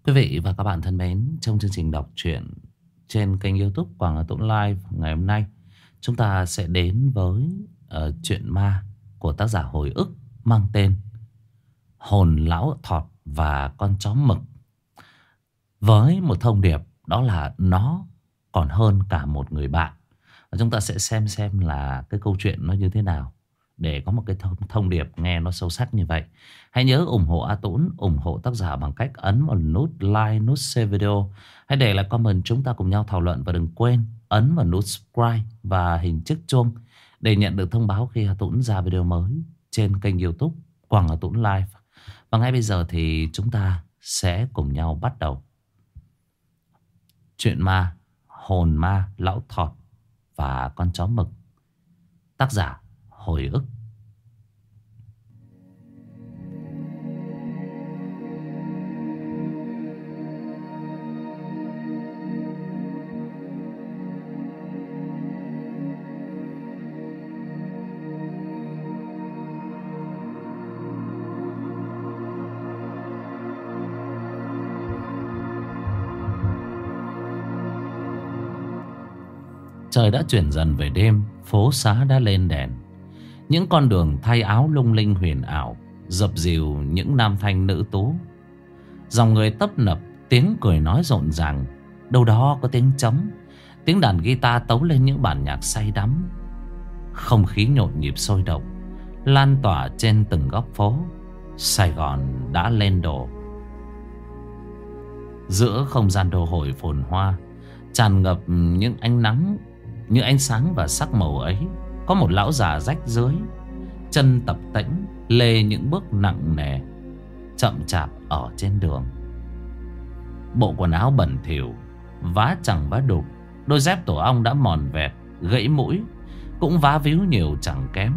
Quý vị và các bạn thân mến, trong chương trình đọc truyện trên kênh YouTube Quảng Hà Tũng Live ngày hôm nay, chúng ta sẽ đến với truyện ma của tác giả Hồi ức mang tên Hồn Lão Thọt và Con Chó Mực. Với một thông điệp đó là nó còn hơn cả một người bạn. Và chúng ta sẽ xem là cái câu chuyện nó như thế nào để có một cái thông điệp nghe nó sâu sắc như vậy. Hãy nhớ ủng hộ A Tũng, ủng hộ tác giả bằng cách ấn vào nút like, nút share video. Hãy để lại comment, chúng ta cùng nhau thảo luận. Và đừng quên ấn vào nút subscribe và hình chiếc chuông để nhận được thông báo khi A Tũng ra video mới trên kênh YouTube Quảng A Tũng Live. Và ngay bây giờ thì chúng ta sẽ cùng nhau bắt đầu chuyện ma Hồn Ma Lão Thọt và Con Chó Mực. Tác giả Hồi ức. Trời đã chuyển dần về đêm, phố xá đã lên đèn. Những con đường thay áo lung linh huyền ảo, dập dìu những nam thanh nữ tú. Dòng người tấp nập, tiếng cười nói rộn ràng. Đâu đó có tiếng trống, tiếng đàn guitar tấu lên những bản nhạc say đắm. Không khí nhộn nhịp sôi động, lan tỏa trên từng góc phố. Sài Gòn đã lên đổ. Giữa không gian đô hội phồn hoa, tràn ngập những ánh nắng, những ánh sáng và sắc màu ấy, có một lão già rách rưới, chân tập tễnh, lê những bước nặng nề, chậm chạp ở trên đường. Bộ quần áo bẩn thỉu, vá chẳng vá đục, đôi dép tổ ong đã mòn vẹt, gãy mũi, cũng vá víu nhiều chẳng kém.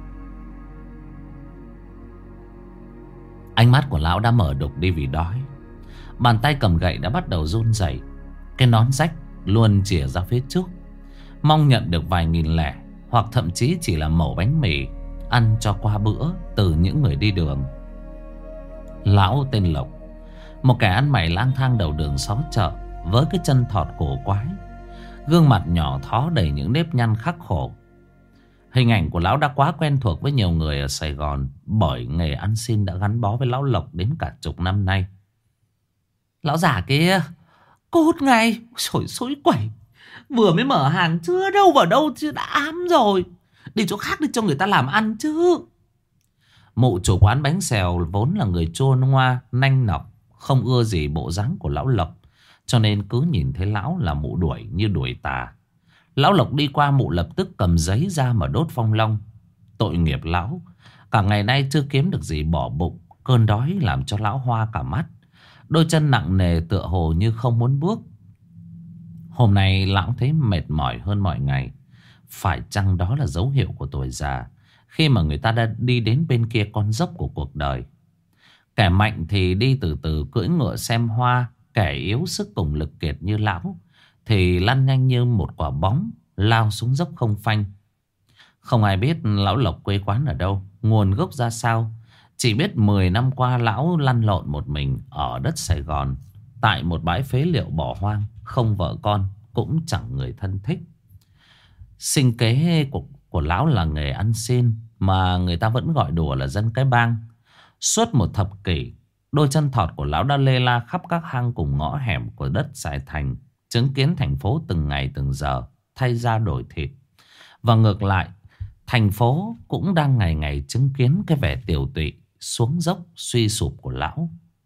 Ánh mắt của lão đã mở đục đi vì đói. Bàn tay cầm gậy đã bắt đầu run rẩy. Cái nón rách luôn chìa ra phía trước, mong nhận được vài nghìn lẻ, hoặc thậm chí chỉ là mẩu bánh mì ăn cho qua bữa từ những người đi đường. Lão tên Lộc, một kẻ ăn mày lang thang đầu đường xó chợ, với cái chân thọt cổ quái, gương mặt nhỏ thó đầy những nếp nhăn khắc khổ. Hình ảnh của lão đã quá quen thuộc với nhiều người ở Sài Gòn, bởi nghề ăn xin đã gắn bó với lão Lộc đến cả chục năm nay. Lão già kia, cút ngay, xối quẩy, vừa mới mở hàng chưa đâu vào đâu chứ đã ám rồi. Đi chỗ khác đi cho người ta làm ăn chứ. Mụ chủ quán bánh xèo vốn là người chua ngoa, nanh nọc, không ưa gì bộ dáng của lão Lộc, cho nên cứ nhìn thấy lão là mụ đuổi như đuổi tà. Lão Lộc đi qua, mụ lập tức cầm giấy ra mà đốt phong long. Tội nghiệp lão, cả ngày nay chưa kiếm được gì bỏ bụng, cơn đói làm cho lão hoa cả mắt, đôi chân nặng nề tựa hồ như không muốn bước. Hôm nay lão thấy mệt mỏi hơn mọi ngày. Phải chăng đó là dấu hiệu của tuổi già, khi mà người ta đã đi đến bên kia con dốc của cuộc đời? Kẻ mạnh thì đi từ từ cưỡi ngựa xem hoa, kẻ yếu sức cùng lực kiệt như lão thì lăn nhanh như một quả bóng, lao xuống dốc không phanh. Không ai biết lão Lộc quê quán ở đâu, nguồn gốc ra sao. Chỉ biết 10 năm qua lão lăn lộn một mình ở đất Sài Gòn, tại một bãi phế liệu bỏ hoang, không vợ con, cũng chẳng người thân thích. Sinh kế của lão là nghề ăn xin, mà người ta vẫn gọi đùa là dân cái bang. Suốt một thập kỷ, đôi chân thọt của lão đã lê la khắp các hang cùng ngõ hẻm của đất Sài Thành, chứng kiến thành phố từng ngày từng giờ thay da đổi thịt. Và ngược lại, thành phố cũng đang ngày ngày chứng kiến cái vẻ tiều tụy, xuống dốc suy sụp của lão.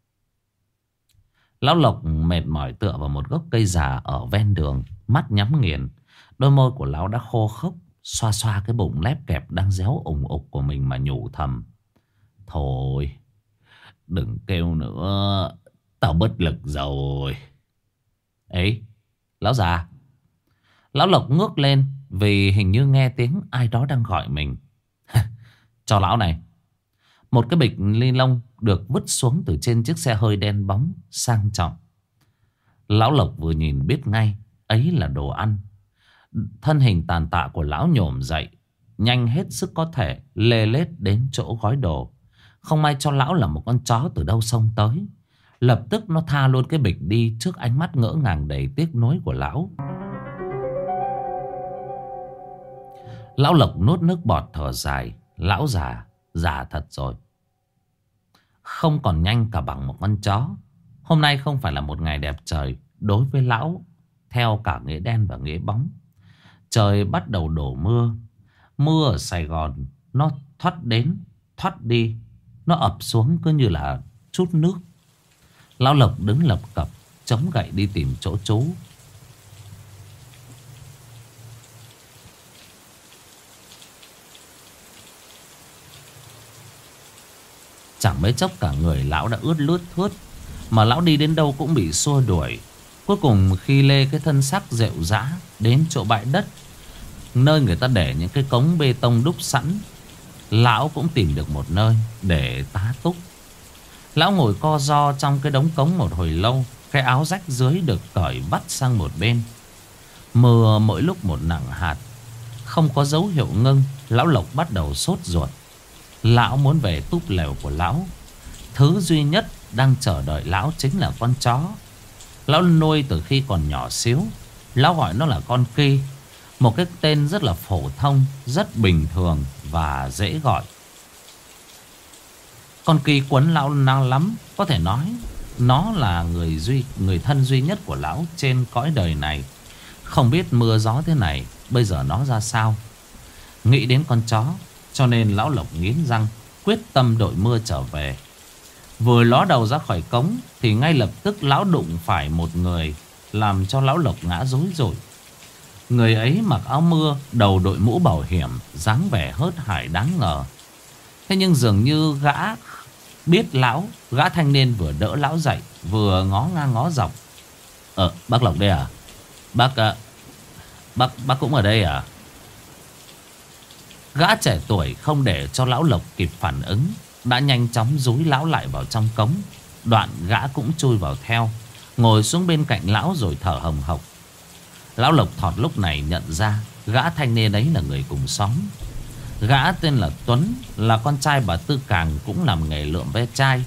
Lão Lộc mệt mỏi tựa vào một gốc cây già ở ven đường, mắt nhắm nghiền. Đôi môi của lão đã khô khốc, xoa xoa cái bụng lép kẹp đang réo ủng ục của mình mà nhủ thầm: thôi, đừng kêu nữa, tao bất lực rồi. Ấy, lão già. Lão Lộc ngước lên vì hình như nghe tiếng ai đó đang gọi mình. Cho lão này. Một cái bịch ni lông được vứt xuống từ trên chiếc xe hơi đen bóng sang trọng. Lão Lộc vừa nhìn biết ngay ấy là đồ ăn. Thân hình tàn tạ của lão nhổm dậy, nhanh hết sức có thể, lê lết đến chỗ gói đồ. Không may cho lão là một con chó từ đâu xông tới. Lập tức nó tha luôn cái bịch đi trước ánh mắt ngỡ ngàng đầy tiếc nuối của lão. Lão Lộc nuốt nước bọt thở dài. Lão già, già thật rồi. Không còn nhanh cả bằng một con chó. Hôm nay không phải là một ngày đẹp trời đối với lão, theo cả nghĩa đen và nghĩa bóng. Trời bắt đầu đổ mưa. Mưa ở Sài Gòn nó thoát đến, thoát đi. Nó ập xuống cứ như là chút nước. Lão Lộc đứng lập cập, chống gậy đi tìm chỗ trú. Chẳng mấy chốc cả người lão đã ướt lướt thướt. Mà lão đi đến đâu cũng bị xua đuổi. Cuối cùng khi lê cái thân xác rệu rã đến chỗ bãi đất, nơi người ta để những cái cống bê tông đúc sẵn, lão cũng tìm được một nơi để tá túc. Lão ngồi co ro trong cái đống cống một hồi lâu. Cái áo rách dưới được cởi vắt sang một bên. Mưa mỗi lúc một nặng hạt, không có dấu hiệu ngưng. Lão Lộc bắt đầu sốt ruột. Lão muốn về túp lều của lão. Thứ duy nhất đang chờ đợi lão chính là con chó. Lão nuôi từ khi còn nhỏ xíu. Lão gọi nó là con Ki. Một cái tên rất là phổ thông, rất bình thường và dễ gọi. Con Ki quấn lão năng lắm. Có thể nói nó là người thân duy nhất của lão trên cõi đời này. Không biết mưa gió thế này bây giờ nó ra sao. Nghĩ đến con chó cho nên lão Lộc nghiến răng, quyết tâm đội mưa trở về. Vừa ló đầu ra khỏi cống thì ngay lập tức lão đụng phải một người, làm cho lão Lộc ngã rối rủi. Người ấy mặc áo mưa, đầu đội mũ bảo hiểm, dáng vẻ hớt hải đáng ngờ. Thế nhưng dường như gã biết lão. Gã thanh niên vừa đỡ lão dậy, vừa ngó ngang ngó dọc. Bác Lộc đây à? Bác cũng ở đây à? Gã trẻ tuổi không để cho lão Lộc kịp phản ứng, đã nhanh chóng dúi lão lại vào trong cống. Đoạn gã cũng chui vào theo, ngồi xuống bên cạnh lão rồi thở hồng hộc. Lão Lộc Thọt lúc này nhận ra gã thanh niên ấy là người cùng xóm. Gã tên là Tuấn, là con trai bà Tư Càng, cũng làm nghề lượm ve chai.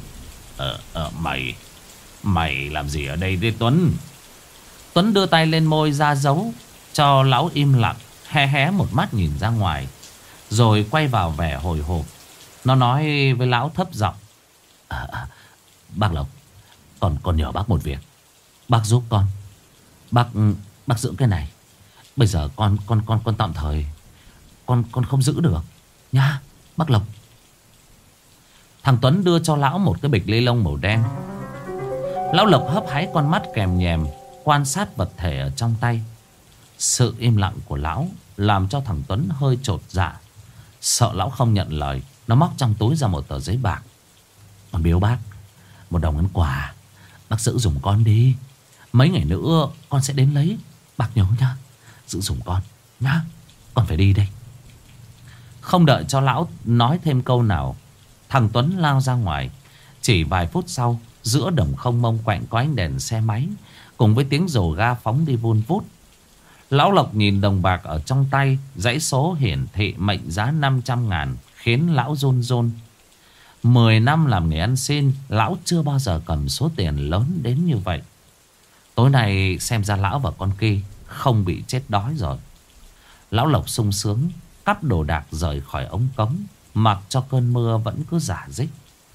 Mày làm gì ở đây đấy Tuấn? Tuấn đưa tay lên môi ra dấu cho lão im lặng, hé hé một mắt nhìn ra ngoài, rồi quay vào vẻ hồi hộp. Nó nói với lão thấp giọng: Bác Lộc, con nhờ bác một việc. Bác giúp con. Bác giữ cái này. Bây giờ con tạm thời Con không giữ được nha bác Lộc. Thằng Tuấn đưa cho lão một cái bịch ni lông màu đen. Lão Lộc hấp háy con mắt kèm nhèm, quan sát vật thể ở trong tay. Sự im lặng của lão làm cho thằng Tuấn hơi chột dạ. Sợ lão không nhận lời, nó móc trong túi ra một tờ giấy bạc. Con biếu bác 1 đồng ăn quà. Bác giữ dùm con đi. Mấy ngày nữa con sẽ đến lấy. Bác nhớ nha, giữ dùm con nhá. Con phải đi đây. Không đợi cho lão nói thêm câu nào, thằng Tuấn lao ra ngoài. Chỉ vài phút sau, giữa đồng không mông quạnh có ánh đèn xe máy cùng với tiếng rồ ga phóng đi vun vút. Lão Lộc nhìn đồng bạc ở trong tay, dãy số hiển thị mệnh giá 500.000 khiến lão run run. 10 năm làm nghề ăn xin, lão chưa bao giờ cầm số tiền lớn đến như vậy. Tối nay xem ra lão và con Ki không bị chết đói rồi. Lão Lộc sung sướng cắp đồ đạc rời khỏi ống cống, mặc cho cơn mưa vẫn cứ rả rích.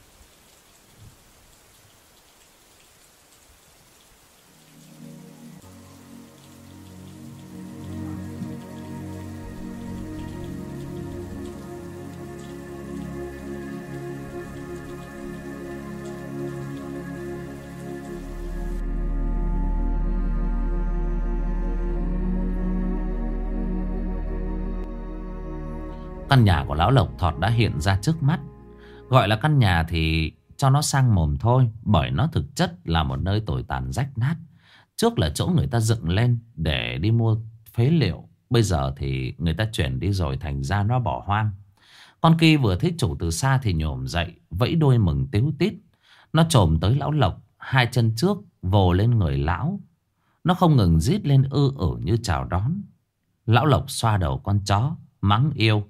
Căn nhà của lão Lộc Thọt đã hiện ra trước mắt. Gọi là căn nhà thì cho nó sang mồm thôi, bởi nó thực chất là một nơi tồi tàn rách nát. Trước là chỗ người ta dựng lên để đi mua phế liệu, bây giờ thì người ta chuyển đi rồi, thành ra nó bỏ hoang. Con Ki vừa thấy chủ từ xa thì nhổm dậy, vẫy đuôi mừng tíu tít. Nó chồm tới lão Lộc, 2 chân trước vồ lên người lão. Nó không ngừng rít lên như chào đón. Lão Lộc xoa đầu con chó, mắng yêu: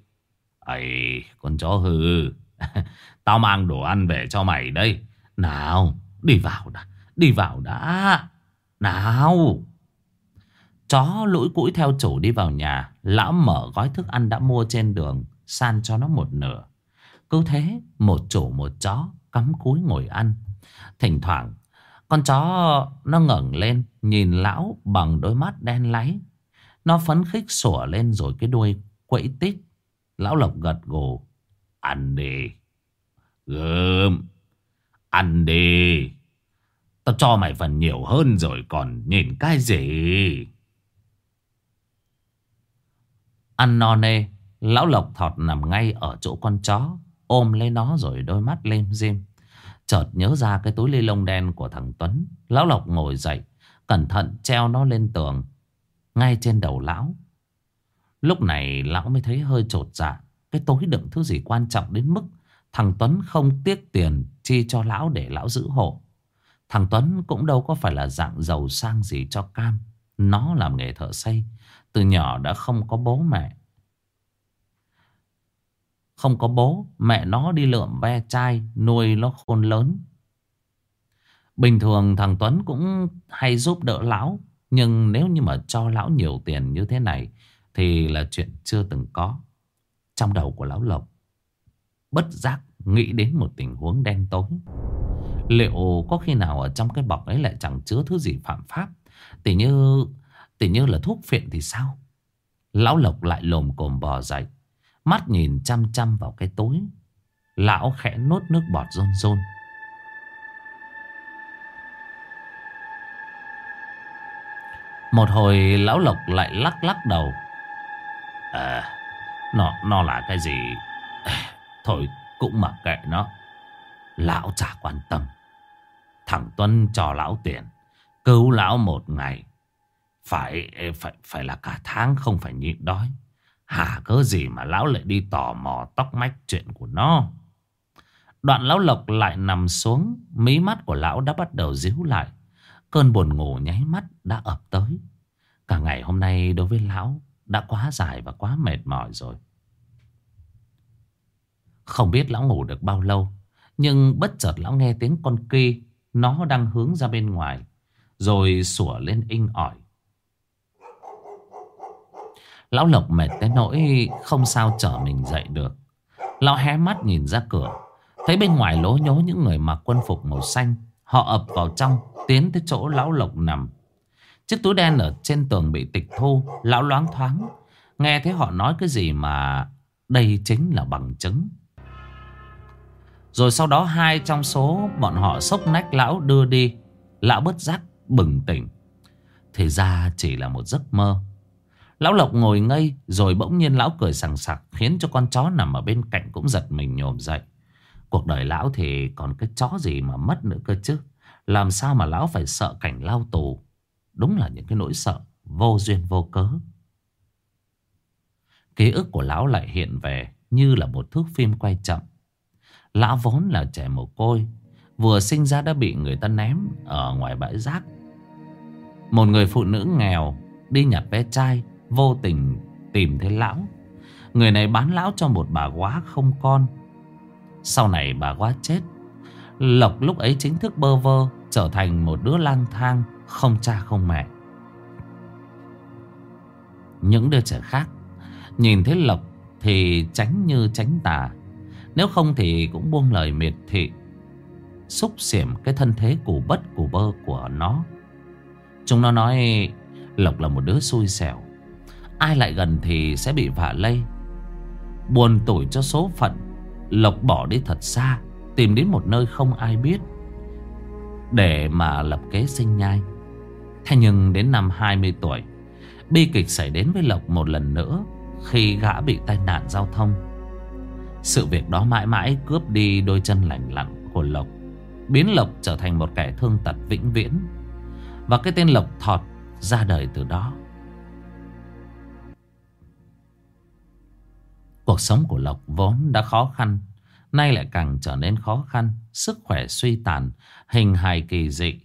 Ây, con chó hư. Tao mang đồ ăn về cho mày đây. Nào, Đi vào đã. Đi vào đã. Nào. Chó lũi cũi theo chủ đi vào nhà. Lão mở gói thức ăn đã mua trên đường, san cho nó một nửa. Cứ thế một chủ một chó cắm cúi ngồi ăn. Thỉnh thoảng con chó nó ngẩng lên nhìn lão bằng đôi mắt đen láy. Nó phấn khích sủa lên rồi cái đuôi quẫy tít. Lão Lộc gật gù. Ăn đi. Gớm. Ăn đi. Tao cho mày phần nhiều hơn rồi còn nhìn cái gì. Ăn no nê, lão Lộc thọt nằm ngay ở chỗ con chó, ôm lấy nó rồi đôi mắt lem dim. Chợt nhớ ra cái túi ni lông đen của thằng Tuấn. Lão Lộc ngồi dậy, cẩn thận treo nó lên tường ngay trên đầu lão. Lúc này lão mới thấy hơi chột dạ. Cái túi đựng thứ gì quan trọng đến mức thằng Tuấn không tiếc tiền chi cho lão để lão giữ hộ. Thằng Tuấn cũng đâu có phải là dạng giàu sang gì cho cam. Nó làm nghề thợ xây, từ nhỏ đã không có bố mẹ. Không có bố, mẹ nó đi lượm ve chai nuôi nó khôn lớn. Bình thường thằng Tuấn cũng hay giúp đỡ lão, nhưng nếu như mà cho lão nhiều tiền như thế này thì là chuyện chưa từng có. Trong đầu của lão Lộc bất giác nghĩ đến một tình huống đen tối. Liệu có khi nào ở trong cái bọc ấy lại chẳng chứa thứ gì phạm pháp, tỉ như là thuốc phiện thì sao? Lão Lộc lại lồm cồm bò dậy, mắt nhìn chăm chăm vào cái túi. Lão khẽ nuốt nước bọt rôn rôn. Một hồi lão Lộc lại lắc lắc đầu. Nó là cái gì? Thôi cũng mặc kệ nó. Lão chả quan tâm. Thằng Tuấn cho lão tiền, cứu lão một ngày phải là cả tháng, không phải nhịn đói. Hả cớ gì mà lão lại đi tò mò tóc mách chuyện của nó. Đoạn lão Lộc lại nằm xuống. Mí mắt của lão đã bắt đầu díu lại. Cơn buồn ngủ nháy mắt đã ập tới. Cả ngày hôm nay đối với lão đã quá dài và quá mệt mỏi rồi. Không biết lão ngủ được bao lâu, nhưng bất chợt lão nghe tiếng con ki. Nó đang hướng ra bên ngoài, rồi sủa lên inh ỏi. Lão Lộc mệt tới nỗi không sao trở mình dậy được. Lão hé mắt nhìn ra cửa, thấy bên ngoài lố nhố những người mặc quân phục màu xanh. Họ ập vào trong, tiến tới chỗ lão Lộc nằm. Chiếc túi đen ở trên tường bị tịch thu. Lão loáng thoáng nghe thấy họ nói cái gì mà đây chính là bằng chứng. Rồi sau đó hai trong số bọn họ xốc nách lão đưa đi. Lão bất giác bừng tỉnh. Thì ra chỉ là một giấc mơ. Lão Lộc ngồi ngây, rồi bỗng nhiên lão cười sằng sặc, khiến cho con chó nằm ở bên cạnh cũng giật mình nhổm dậy. Cuộc đời lão thì còn cái chó gì mà mất nữa cơ chứ. Làm sao mà lão phải sợ cảnh lao tù. Đúng là những cái nỗi sợ vô duyên vô cớ. Ký ức của lão lại hiện về như là một thước phim quay chậm. Lão vốn là trẻ mồ côi, vừa sinh ra đã bị người ta ném ở ngoài bãi rác. Một người phụ nữ nghèo đi nhặt ve chai vô tình tìm thấy lão. Người này bán lão cho một bà góa không con. Sau này bà góa chết. Lộc lúc ấy chính thức bơ vơ, trở thành một đứa lang thang, không cha không mẹ. Những đứa trẻ khác nhìn thấy Lộc thì tránh như tránh tà, nếu không thì cũng buông lời miệt thị, xúc xỉm cái thân thế củ bất củ bơ của nó. Chúng nó nói Lộc là một đứa xui xẻo, ai lại gần thì sẽ bị vạ lây. Buồn tủi cho số phận, Lộc bỏ đi thật xa, tìm đến một nơi không ai biết để mà lập kế sinh nhai. Thế nhưng đến năm 20 tuổi, bi kịch xảy đến với Lộc một lần nữa khi gã bị tai nạn giao thông. Sự việc đó mãi mãi cướp đi đôi chân lành lặn của Lộc, biến Lộc trở thành một kẻ thương tật vĩnh viễn. Và cái tên Lộc Thọt ra đời từ đó. Cuộc sống của Lộc vốn đã khó khăn, nay lại càng trở nên khó khăn. Sức khỏe suy tàn, hình hài kỳ dị.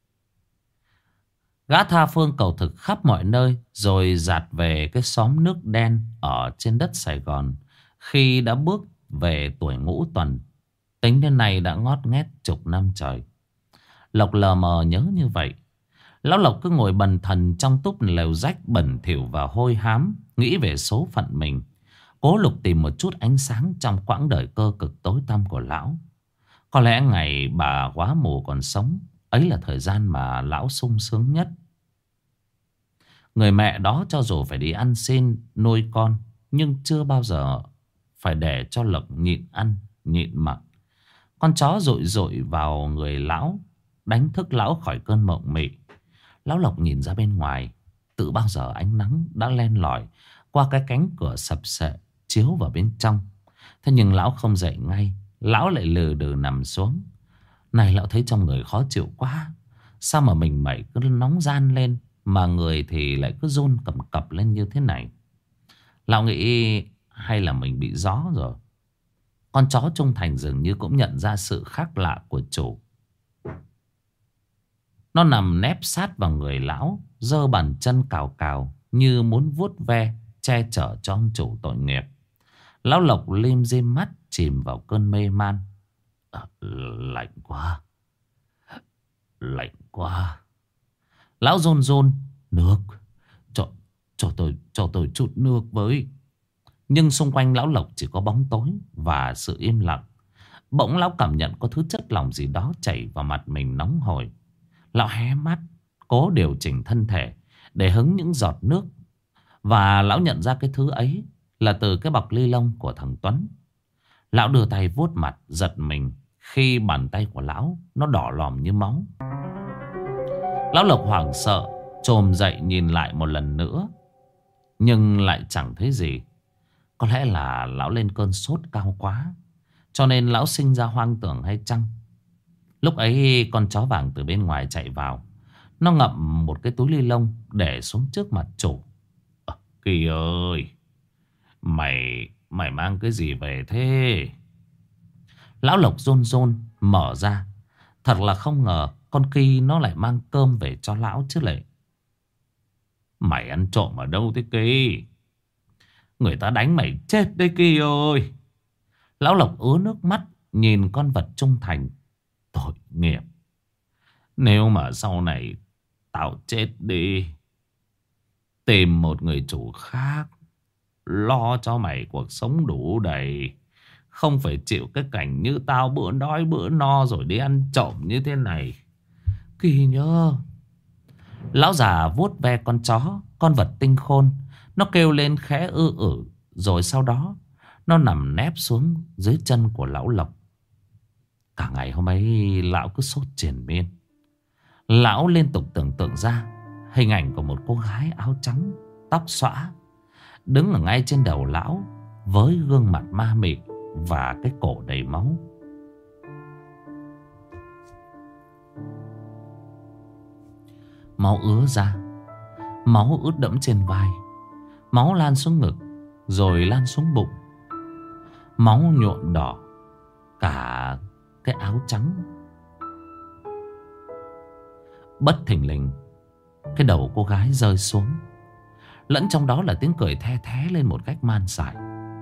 Gã tha phương cầu thực khắp mọi nơi, rồi dạt về cái xóm nước đen ở trên đất Sài Gòn. Khi đã bước về tuổi ngũ tuần, tính đến nay đã ngót nghét chục năm trời. Lộc lờ mờ nhớ như vậy. Lão Lộc cứ ngồi bần thần trong túp lều rách bẩn thỉu và hôi hám, nghĩ về số phận mình, cố lục tìm một chút ánh sáng trong quãng đời cơ cực tối tăm của lão. Có lẽ ngày bà quá mù còn sống, ấy là thời gian mà lão sung sướng nhất. Người mẹ đó cho dù phải đi ăn xin nuôi con, nhưng chưa bao giờ phải để cho Lộc nhịn ăn nhịn mặc. Con chó dội dội vào người lão, đánh thức lão khỏi cơn mộng mị. Lão Lộc nhìn ra bên ngoài, tự bao giờ ánh nắng đã len lỏi qua cái cánh cửa sập sệ chiếu vào bên trong. Thế nhưng lão không dậy ngay, lão lại lừ đừ nằm xuống. Này, lão thấy trong người khó chịu quá. Sao mà mình mẩy cứ nóng ran lên, mà người thì lại cứ run cầm cập lên như thế này. Lão nghĩ hay là mình bị gió rồi. Con chó trung thành dường như cũng nhận ra sự khác lạ của chủ. Nó nằm nép sát vào người lão, giơ bàn chân cào cào như muốn vuốt ve che chở cho ông chủ tội nghiệp. Lão Lộc lim dim mắt, chìm vào cơn mê man. Lạnh quá, lạnh quá. Lão run run. Nước, cho tôi chút nước với. Nhưng xung quanh lão Lộc chỉ có bóng tối và sự im lặng. Bỗng lão cảm nhận có thứ chất lỏng gì đó chảy vào mặt mình nóng hổi. Lão hé mắt, cố điều chỉnh thân thể để hứng những giọt nước. Và lão nhận ra cái thứ ấy là từ cái bọc ni lông của thằng Tuấn. Lão đưa tay vuốt mặt, giật mình khi bàn tay của lão nó đỏ lòm như máu. Lão Lộc hoảng sợ, chồm dậy nhìn lại một lần nữa, nhưng lại chẳng thấy gì. Có lẽ là lão lên cơn sốt cao quá, cho nên lão sinh ra hoang tưởng hay chăng? Lúc ấy con chó vàng từ bên ngoài chạy vào. Nó ngậm một cái túi ni lông để xuống trước mặt chủ. Kỳ ơi, mày mang cái gì về thế? Lão Lộc run run mở ra. Thật là không ngờ con Kỳ nó lại mang cơm về cho lão chứ lệ. Mày ăn trộm ở đâu thế Kỳ? Người ta đánh mày chết đấy Kỳ ơi. Lão Lộc ứa nước mắt nhìn con vật trung thành. Tội nghiệp. Nếu mà sau này tao chết đi, tìm một người chủ khác lo cho mày cuộc sống đủ đầy, không phải chịu cái cảnh như tao bữa đói bữa no rồi đi ăn trộm như thế này. Kỳ nhớ. Lão già vuốt ve con chó, con vật tinh khôn. Nó kêu lên khẽ ư. Rồi sau đó nó nằm nép xuống dưới chân của lão Lộc. Cả ngày hôm ấy lão cứ sốt triền miên. Lão liên tục tưởng tượng ra hình ảnh của một cô gái áo trắng, tóc xõa, đứng ở ngay trên đầu lão với gương mặt ma mị và cái cổ đầy máu. Máu ứa ra, máu ướt đẫm trên vai, máu lan xuống ngực, rồi lan xuống bụng. Máu nhuộm đỏ cả cái áo trắng. Bất thình lình, cái đầu cô gái rơi xuống. Lẫn trong đó là tiếng cười the thé lên một cách man dại.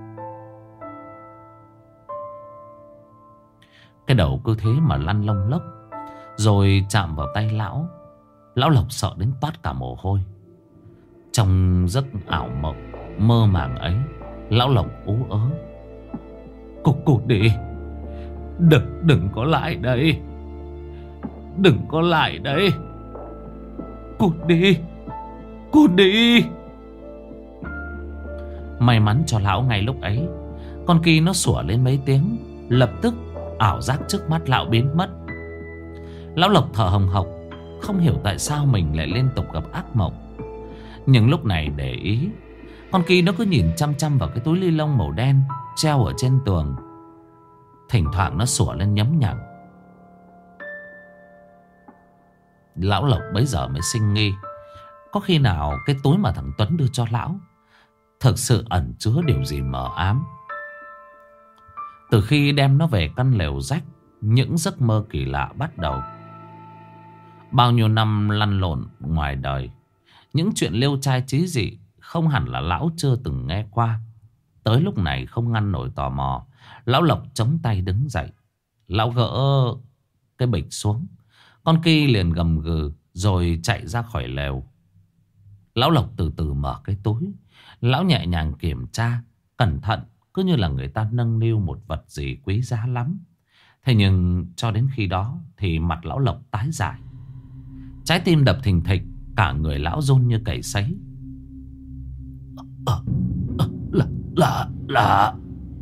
Cái đầu cứ thế mà lăn lông lốc, rồi chạm vào tay lão. Lão Lộc sợ đến toát cả mồ hôi. Trong giấc ảo mộng mơ màng ấy, lão Lộc ú ớ. Cút đi. Đừng có lại đây. Đừng có lại đây. Cút đi. Cút đi. May mắn cho lão ngay lúc ấy, con Kỳ nó sủa lên mấy tiếng. Lập tức ảo giác trước mắt lão biến mất. Lão Lộc thở hồng hộc, không hiểu tại sao mình lại liên tục gặp ác mộng. Nhưng lúc này để ý, con Kỳ nó cứ nhìn chăm chăm vào cái túi ni lông màu đen treo ở trên tường. Thỉnh thoảng nó sủa lên nhấm nhằng. Lão Lộc bấy giờ mới sinh nghi, có khi nào cái túi mà thằng Tuấn đưa cho lão thực sự ẩn chứa điều gì mờ ám. Từ khi đem nó về căn lều rách, những giấc mơ kỳ lạ bắt đầu. Bao nhiêu năm lăn lộn ngoài đời, những chuyện liêu trai trí dị không hẳn là lão chưa từng nghe qua. Tới lúc này không ngăn nổi tò mò, lão Lộc chống tay đứng dậy. Lão gỡ cái bịch xuống, Con Ki liền gầm gừ rồi chạy ra khỏi lều. Lão Lộc từ từ mở cái túi. Lão nhẹ nhàng kiểm tra, cẩn thận, cứ như là người ta nâng niu một vật gì quý giá lắm. Thế nhưng cho đến khi đó thì mặt lão Lộc tái dại. Trái tim đập thình thịch, cả người lão run như cầy sấy. Là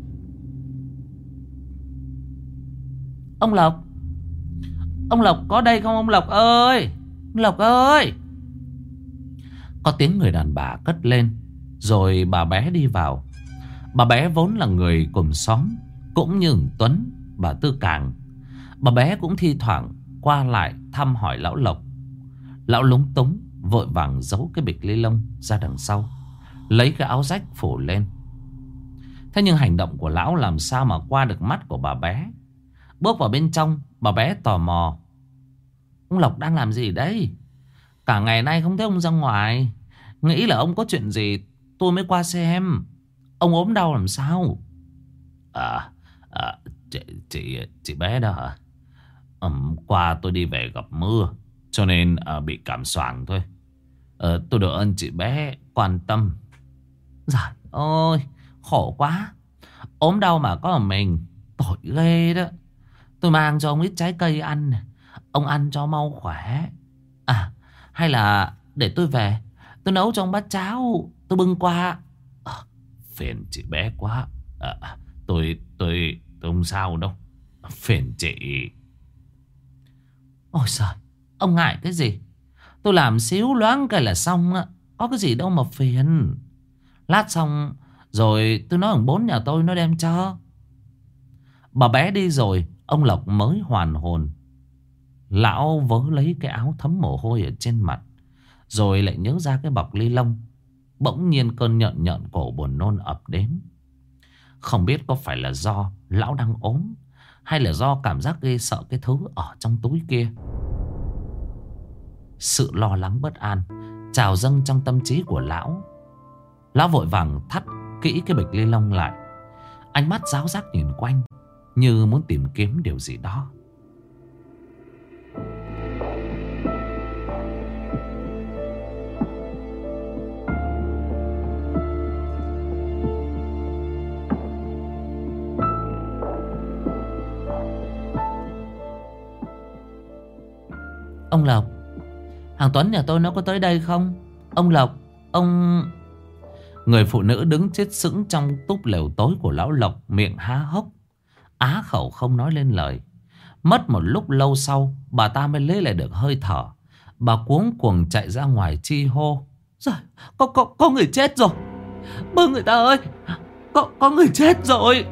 Ông Lộc. Ông Lộc có đây không ông Lộc ơi? Lộc ơi. Có tiếng người đàn bà cất lên. Rồi bà bé đi vào. Bà bé vốn là người cùng xóm, cũng như Tuấn, bà Tư Càng. Bà bé cũng thi thoảng qua lại thăm hỏi lão Lộc. Lão lúng túng vội vàng giấu cái bịch ni lông ra đằng sau, lấy cái áo rách phủ lên. Thế nhưng hành động của lão làm sao mà qua được mắt của bà bé. Bước vào bên trong, bà bé tò mò. Ông Lộc đang làm gì đấy? Cả ngày nay không thấy ông ra ngoài. Nghĩ là ông có chuyện gì tôi mới qua xem. Ông ốm đau làm sao? À, à chị bé đó hả? Qua tôi đi về gặp mưa, cho nên bị cảm xoàng thôi. Tôi được ơn chị bé quan tâm. Giời ơi, khổ quá. Ốm đau mà có một mình, tội ghê đó. Tôi mang cho ông ít trái cây ăn, ông ăn cho mau khỏe. À, hay là để tôi về, tôi nấu cho ông bát cháo, tôi bưng qua. Phiền chị bé quá. Tôi không sao đâu. Phiền chị. Ôi trời, ông ngại cái gì? Tôi làm xíu loáng cái là xong á. Có cái gì đâu mà phiền. Lát xong rồi tôi nói thằng Bốn nhà tôi nó đem cho. Bà bé đi rồi, ông Lộc mới hoàn hồn. Lão vớ lấy cái áo thấm mồ hôi ở trên mặt, rồi lại nhớ ra cái bọc ni lông. Bỗng nhiên cơn nhợn nhợn cổ buồn nôn ập đến. Không biết có phải là do lão đang ốm, hay là do cảm giác ghê sợ cái thứ ở trong túi kia. Sự lo lắng bất an trào dâng trong tâm trí của lão. Lão vội vàng thắt kỹ cái bịch ni lông lại, ánh mắt ráo rác nhìn quanh, như muốn tìm kiếm điều gì đó. Ông Lộc, thằng Tuấn nhà tôi nó có tới đây không? Ông Lộc, ông... Người phụ nữ đứng chết sững trong túp lều tối của lão Lộc, miệng há hốc, á khẩu không nói lên lời. Mất một lúc lâu sau, bà ta mới lấy lại được hơi thở. Bà cuống cuồng chạy ra ngoài chi hô. Rồi, có người chết rồi. Bơ người ta ơi, có người chết rồi.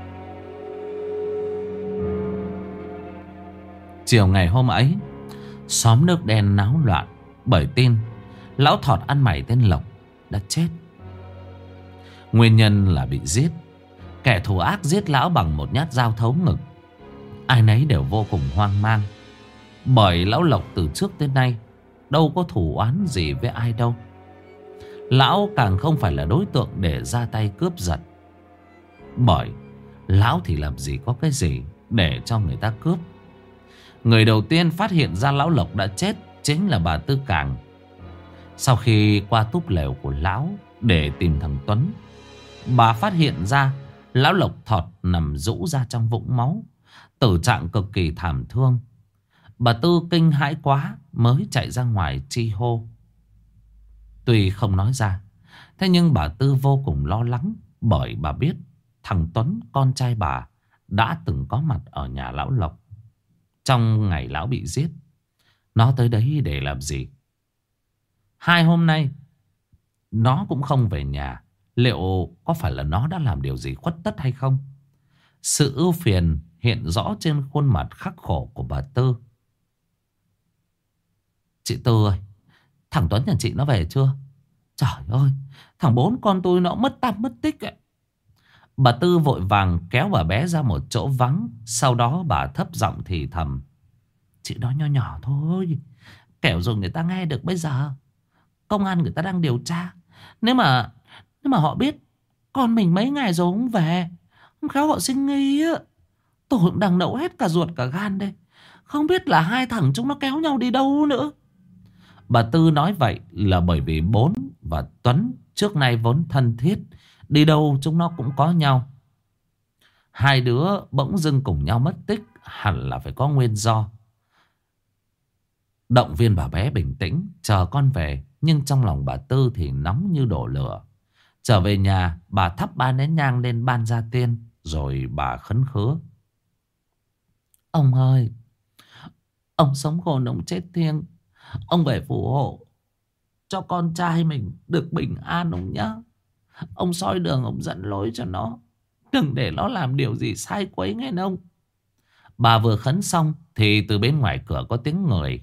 Chiều ngày hôm ấy, xóm nước đen náo loạn bởi tin lão thọt ăn mày tên Lộc đã chết. Nguyên nhân là bị giết. Kẻ thù ác giết lão bằng một nhát dao thấu ngực. Ai nấy đều vô cùng hoang mang, bởi lão Lộc từ trước tới nay đâu có thù oán gì với ai đâu. Lão càng không phải là đối tượng để ra tay cướp giật, bởi lão thì làm gì có cái gì để cho người ta cướp. Người đầu tiên phát hiện ra lão Lộc đã chết chính là bà Tư Càng. Sau khi qua túp lều của lão để tìm thằng Tuấn, bà phát hiện ra lão Lộc thọt nằm rũ ra trong vũng máu, tử trạng cực kỳ thảm thương. Bà Tư kinh hãi quá mới chạy ra ngoài chi hô. Tuy không nói ra, thế nhưng bà Tư vô cùng lo lắng, bởi bà biết thằng Tuấn, con trai bà, đã từng có mặt ở nhà lão Lộc trong ngày lão bị giết. Nó tới đấy để làm gì? 2 hôm nay nó cũng không về nhà. Liệu có phải là nó đã làm điều gì khuất tất hay không? Sự ưu phiền hiện rõ trên khuôn mặt khắc khổ của bà Tư. Chị Tư ơi, thằng Tuấn nhà chị nó về chưa? Trời ơi, thằng Bốn con tôi nó mất tăm mất tích ấy. Bà Tư vội vàng kéo bà bé ra một chỗ vắng. Sau đó bà thấp giọng thì thầm. Chị nói nhỏ nhỏ thôi, kẻo rồi người ta nghe được bây giờ. Công an người ta đang điều tra. Nếu mà họ biết con mình mấy ngày rồi không về, không khéo họ sinh nghi á. Tôi cũng đang nẫu hết cả ruột cả gan đây. Không biết là hai thằng chúng nó kéo nhau đi đâu nữa. Bà Tư nói vậy là bởi vì Bốn và Tuấn trước nay vốn thân thiết, đi đâu chúng nó cũng có nhau. Hai đứa bỗng dưng cùng nhau mất tích, hẳn là phải có nguyên do. Động viên bà bé bình tĩnh, chờ con về. Nhưng trong lòng bà Tư thì nóng như đổ lửa. Trở về nhà, bà thắp 3 nén nhang lên ban gia tiên, rồi bà khấn khứa. Ông ơi, ông sống khôn ông chết thiêng, ông về phù hộ cho con trai mình được bình an ông nhá. Ông soi đường, ông dẫn lối cho nó, đừng để nó làm điều gì sai quấy nghe ông. Bà vừa khấn xong thì từ bên ngoài cửa có tiếng người.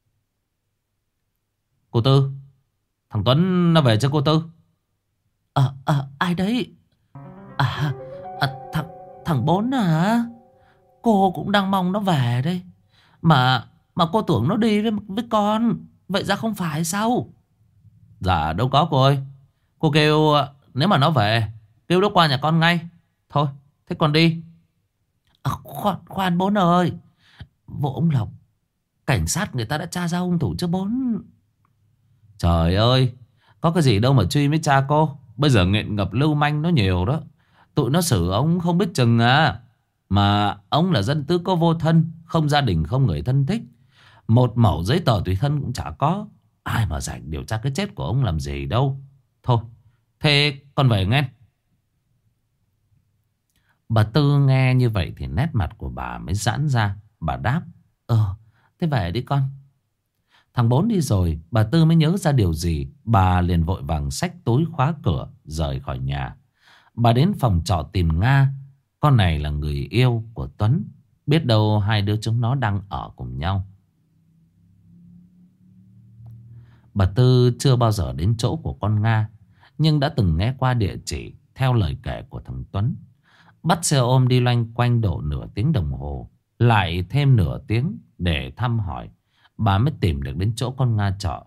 Cô Tư, thằng Tuấn nó về cho cô Tư. Ai đấy? À, thằng Bốn hả? Cô cũng đang mong nó về đây. Mà cô tưởng nó đi với con. Vậy ra không phải sao? Dạ đâu có cô ơi. Cô kêu nếu mà nó về, kêu nó qua nhà con ngay. Thôi, thế con đi. Khoan Bốn ơi. Vô ông Lộc, cảnh sát người ta đã tra ra hung thủ chứ Bốn. Trời ơi, có cái gì đâu mà truy với cha cô. Bây giờ nghiện ngập lưu manh nó nhiều đó. Tụi nó xử ông không biết chừng à. Mà ông là dân tứ có vô thân, không gia đình, không người thân thích. Một mẩu giấy tờ tùy thân cũng chả có. Ai mà rảnh điều tra cái chết của ông làm gì đâu. Thôi, thế con về nghe. Bà Tư nghe như vậy thì nét mặt của bà mới giãn ra. Bà đáp: thế về đi con. Thằng Bốn đi rồi, bà Tư mới nhớ ra điều gì. Bà liền vội vàng xách túi khóa cửa rời khỏi nhà. Bà đến phòng trọ tìm Nga. Con này là người yêu của Tuấn. Biết đâu hai đứa chúng nó đang ở cùng nhau. Bà Tư chưa bao giờ đến chỗ của con Nga, nhưng đã từng nghe qua địa chỉ theo lời kể của thằng Tuấn. Bắt xe ôm đi loanh quanh độ nửa tiếng đồng hồ, lại thêm nửa tiếng để thăm hỏi, bà mới tìm được đến chỗ con Nga trọ.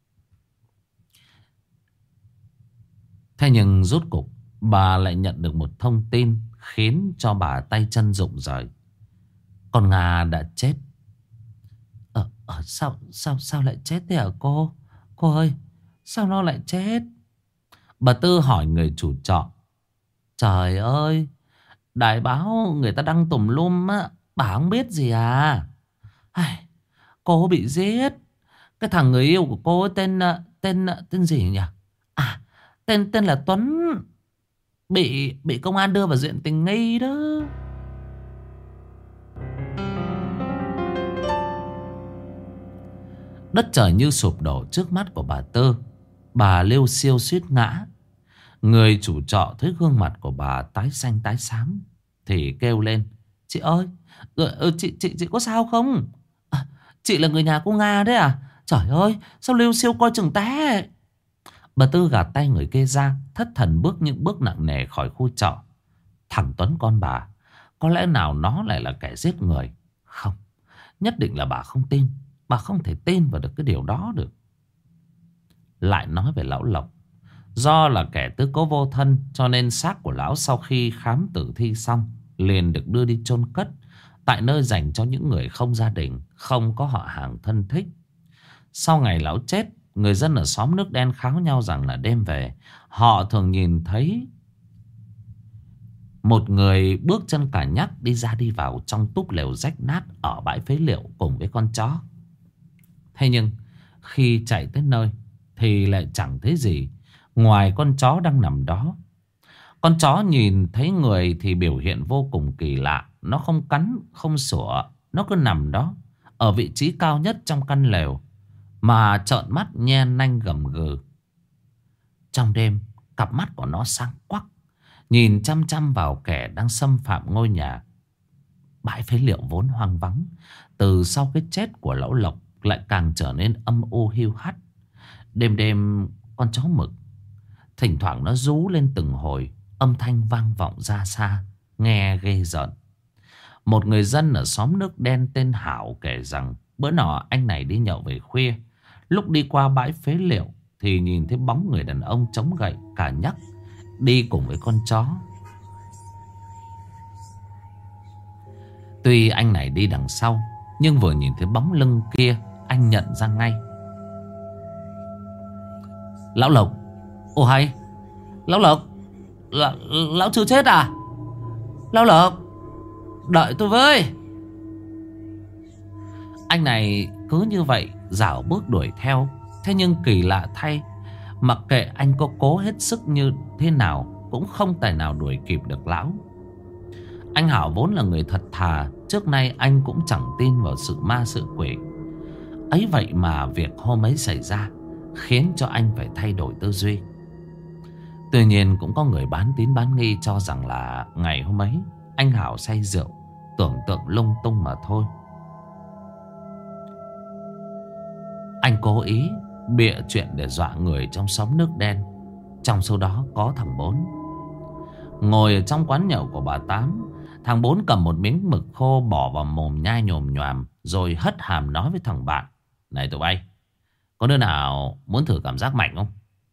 Thế nhưng rốt cục bà lại nhận được một thông tin khiến cho bà tay chân rụng rời. Con Nga đã chết. Sao lại chết thế hả cô? Cô ơi, sao nó lại chết? Bà Tư hỏi người chủ trọ. Trời ơi, đài báo người ta đăng tùm lum á, bà không biết gì à? Cô bị giết. Cái thằng người yêu của cô ấy tên gì nhỉ? À, tên là Tuấn, bị công an đưa vào diện tình nghi đó. Đất trời như sụp đổ trước mắt của bà Tư. Bà liêu xiêu suýt ngã. Người chủ trọ thấy gương mặt của bà tái xanh tái xám thì kêu lên: Chị ơi, chị có sao không? Chị là người nhà cô Nga đấy à? Trời ơi, sao liêu xiêu coi chừng té. Bà Tư gạt tay người kia ra, thất thần bước những bước nặng nề khỏi khu trọ. Thằng Tuấn con bà, có lẽ nào nó lại là kẻ giết người? Không, nhất định là bà không tin. Bà không thể tin vào được cái điều đó được. Lại nói về lão Lộc. Do là kẻ tứ cố vô thân, cho nên xác của lão sau khi khám tử thi xong liền được đưa đi chôn cất tại nơi dành cho những người không gia đình, không có họ hàng thân thích. Sau ngày lão chết, người dân ở xóm Nước Đen kháo nhau rằng là đêm về họ thường nhìn thấy một người bước chân cả nhắc đi ra đi vào trong túp lều rách nát ở bãi phế liệu cùng với con chó. Thế nhưng khi chạy tới nơi thì lại chẳng thấy gì ngoài con chó đang nằm đó. Con chó nhìn thấy người thì biểu hiện vô cùng kỳ lạ. Nó không cắn, không sủa. Nó cứ nằm đó ở vị trí cao nhất trong căn lều mà trợn mắt nhe nanh gầm gừ. Trong đêm, cặp mắt của nó sáng quắc, nhìn chăm chăm vào kẻ đang xâm phạm ngôi nhà. Bãi phế liệu vốn hoang vắng, từ sau cái chết của lão Lộc lại càng trở nên âm u hiu hắt. Đêm đêm con chó mực thỉnh thoảng nó rú lên từng hồi, âm thanh vang vọng ra xa, nghe ghê rợn. Một người dân ở xóm Nước Đen tên Hảo kể rằng bữa nọ anh này đi nhậu về khuya. Lúc đi qua bãi phế liệu thì nhìn thấy bóng người đàn ông chống gậy cả nhắc đi cùng với con chó. Tuy anh này đi đằng sau, Nhưng vừa nhìn thấy bóng lưng kia, anh nhận ra ngay. Lão Lộc. Ồ hay, Lão Lộc. Lão chưa chết à? Lão Lộc, đợi tôi với. Anh này cứ như vậy rảo bước đuổi theo. Thế nhưng kỳ lạ thay, mặc kệ anh có cố hết sức như thế nào cũng không tài nào đuổi kịp được lão. Anh Hảo vốn là người thật thà, trước nay anh cũng chẳng tin vào sự ma sự quỷ. Ấy vậy mà việc hôm ấy xảy ra khiến cho anh phải thay đổi tư duy. Tuy nhiên cũng có người bán tín bán nghi cho rằng là ngày hôm ấy anh Hảo say rượu, tưởng tượng lung tung mà thôi. Anh cố ý bịa chuyện để dọa người trong xóm nước đen. Trong số đó có thằng Bốn. Ngồi ở trong quán nhậu của bà Tám, thằng Bốn cầm một miếng mực khô bỏ vào mồm nhai nhồm nhoàm, rồi hất hàm nói với thằng bạn: Này tụi bay, có đứa nào muốn thử cảm giác mạnh không?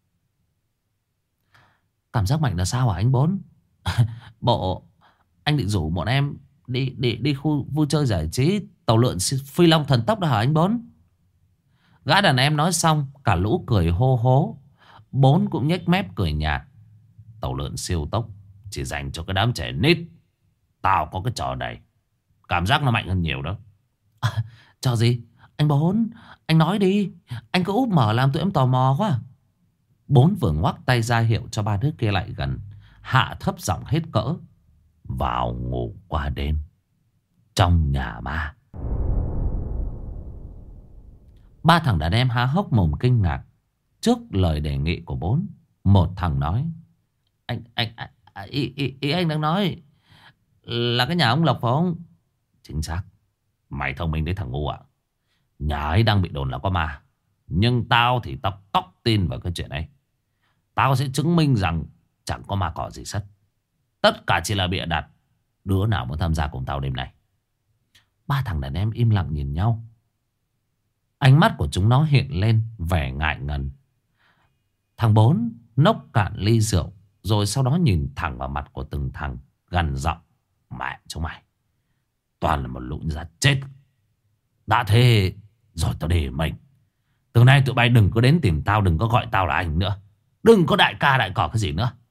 Cảm giác mạnh là sao hả anh Bốn? Bộ anh định rủ bọn em đi khu vui chơi giải trí tàu lượn phi long thần tốc đó hả anh Bốn? Gã đàn em nói xong, cả lũ cười hô hố. Bốn cũng nhếch mép cười nhạt: Tàu lượn siêu tốc chỉ dành cho cái đám trẻ nít. Tao có cái trò này, cảm giác nó mạnh hơn nhiều đó. Trò gì? Anh Bốn, anh nói đi. Anh cứ úp mở làm tụi em tò mò quá. Bốn vừa ngoắc tay ra hiệu cho ba đứa kia lại gần, hạ thấp giọng hết cỡ: Vào ngủ qua đêm trong nhà ma. Ba thằng đàn em há hốc mồm kinh ngạc trước lời đề nghị của Bốn. Một thằng nói: Ý anh đang nói là cái nhà ông Lộc phải không? Chính xác. Mày thông minh đấy thằng ngu ạ. Nhà ấy đang bị đồn là có ma. Nhưng tao thì tao cóc tin vào cái chuyện ấy. Tao sẽ chứng minh rằng chẳng có ma cỏ gì sất. Tất cả chỉ là bịa đặt. Đứa nào muốn tham gia cùng tao đêm nay? Ba thằng đàn em im lặng nhìn nhau. Ánh mắt của chúng nó hiện lên vẻ ngại ngần. Thằng Bốn nốc cạn ly rượu, rồi sau đó nhìn thẳng vào mặt của từng thằng, gằn giọng: Mẹ chúng mày, toàn là một lũ già chết. Đã thế rồi tao để mình. Từ nay tụi bay đừng có đến tìm tao, đừng có gọi tao là anh nữa. Đừng có đại ca đại cỏ cái gì nữa.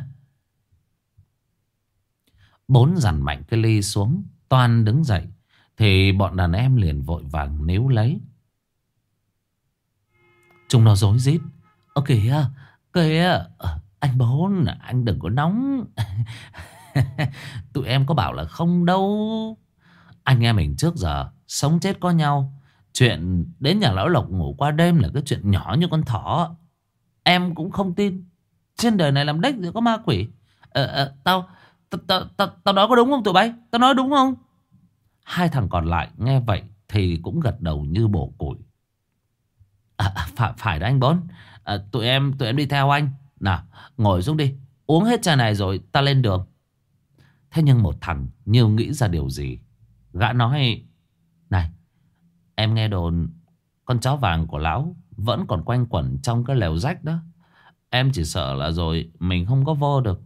Bốn dằn mạnh cái ly xuống, toan đứng dậy thì bọn đàn em liền vội vàng níu lấy. Chúng nó rối rít: Kìa, kìa, anh Bốn, anh đừng có nóng. Tụi em có bảo là không đâu. Anh em mình trước giờ sống chết có nhau. Chuyện đến nhà lão Lộc ngủ qua đêm là cái chuyện nhỏ như con thỏ. Em cũng không tin trên đời này làm đếch gì có ma quỷ. Tao nói có đúng không tụi bay? Tao nói đúng không? Hai thằng còn lại nghe vậy thì cũng gật đầu như bổ củi. Phải đó anh Bốn. Tụi em đi theo anh. Nào, ngồi xuống đi, uống hết trà này rồi ta lên đường. Thế nhưng một thằng như nghĩ ra điều gì. Gã nói: Này, em nghe đồn con chó vàng của lão vẫn còn quanh quẩn trong cái lều rách đó. Em chỉ sợ là rồi mình không có vô được.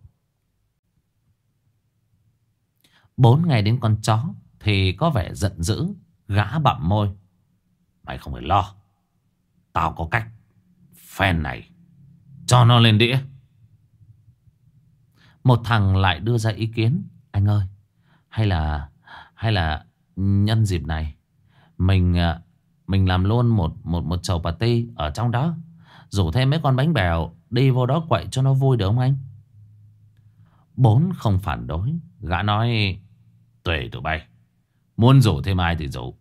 Bốn nghe đến con chó thì có vẻ giận dữ. Gã bặm môi: Mày không phải lo, tao có cách. Phen này cho nó lên đĩa. Một thằng lại đưa ra ý kiến: Anh ơi, hay là nhân dịp này mình làm luôn một chầu party ở trong đó, rủ thêm mấy con bánh bèo đi vô đó quậy cho nó vui được không anh? Bốn không phản đối. Gã nói: Tùy tụi bay, muốn rủ thêm ai thì rủ.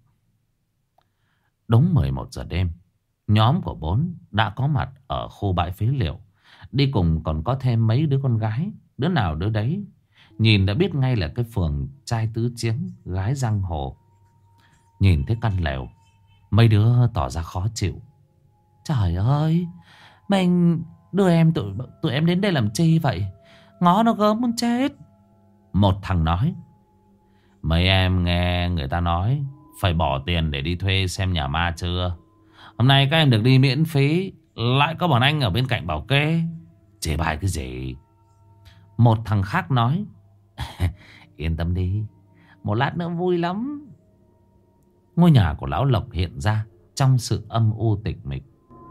Đúng 11 giờ đêm, nhóm của Bốn đã có mặt ở khu bãi phế liệu. Đi cùng còn có thêm mấy đứa con gái. Đứa nào đứa đấy nhìn đã biết ngay là cái phường trai tứ chiến, gái giang hồ. Nhìn thấy căn lều, mấy đứa tỏ ra khó chịu. Trời ơi, mình đưa tụi em đến đây làm chi vậy? Ngó nó gớm muốn chết. Một thằng nói: Mấy em nghe người ta nói phải bỏ tiền để đi thuê xem nhà ma chưa? Hôm nay các em được đi miễn phí, lại có bọn anh ở bên cạnh bảo kê. Chê bai cái gì? Một thằng khác nói: Yên tâm đi, một lát nữa vui lắm. Ngôi nhà của lão Lộc hiện ra trong sự âm u tịch mịch.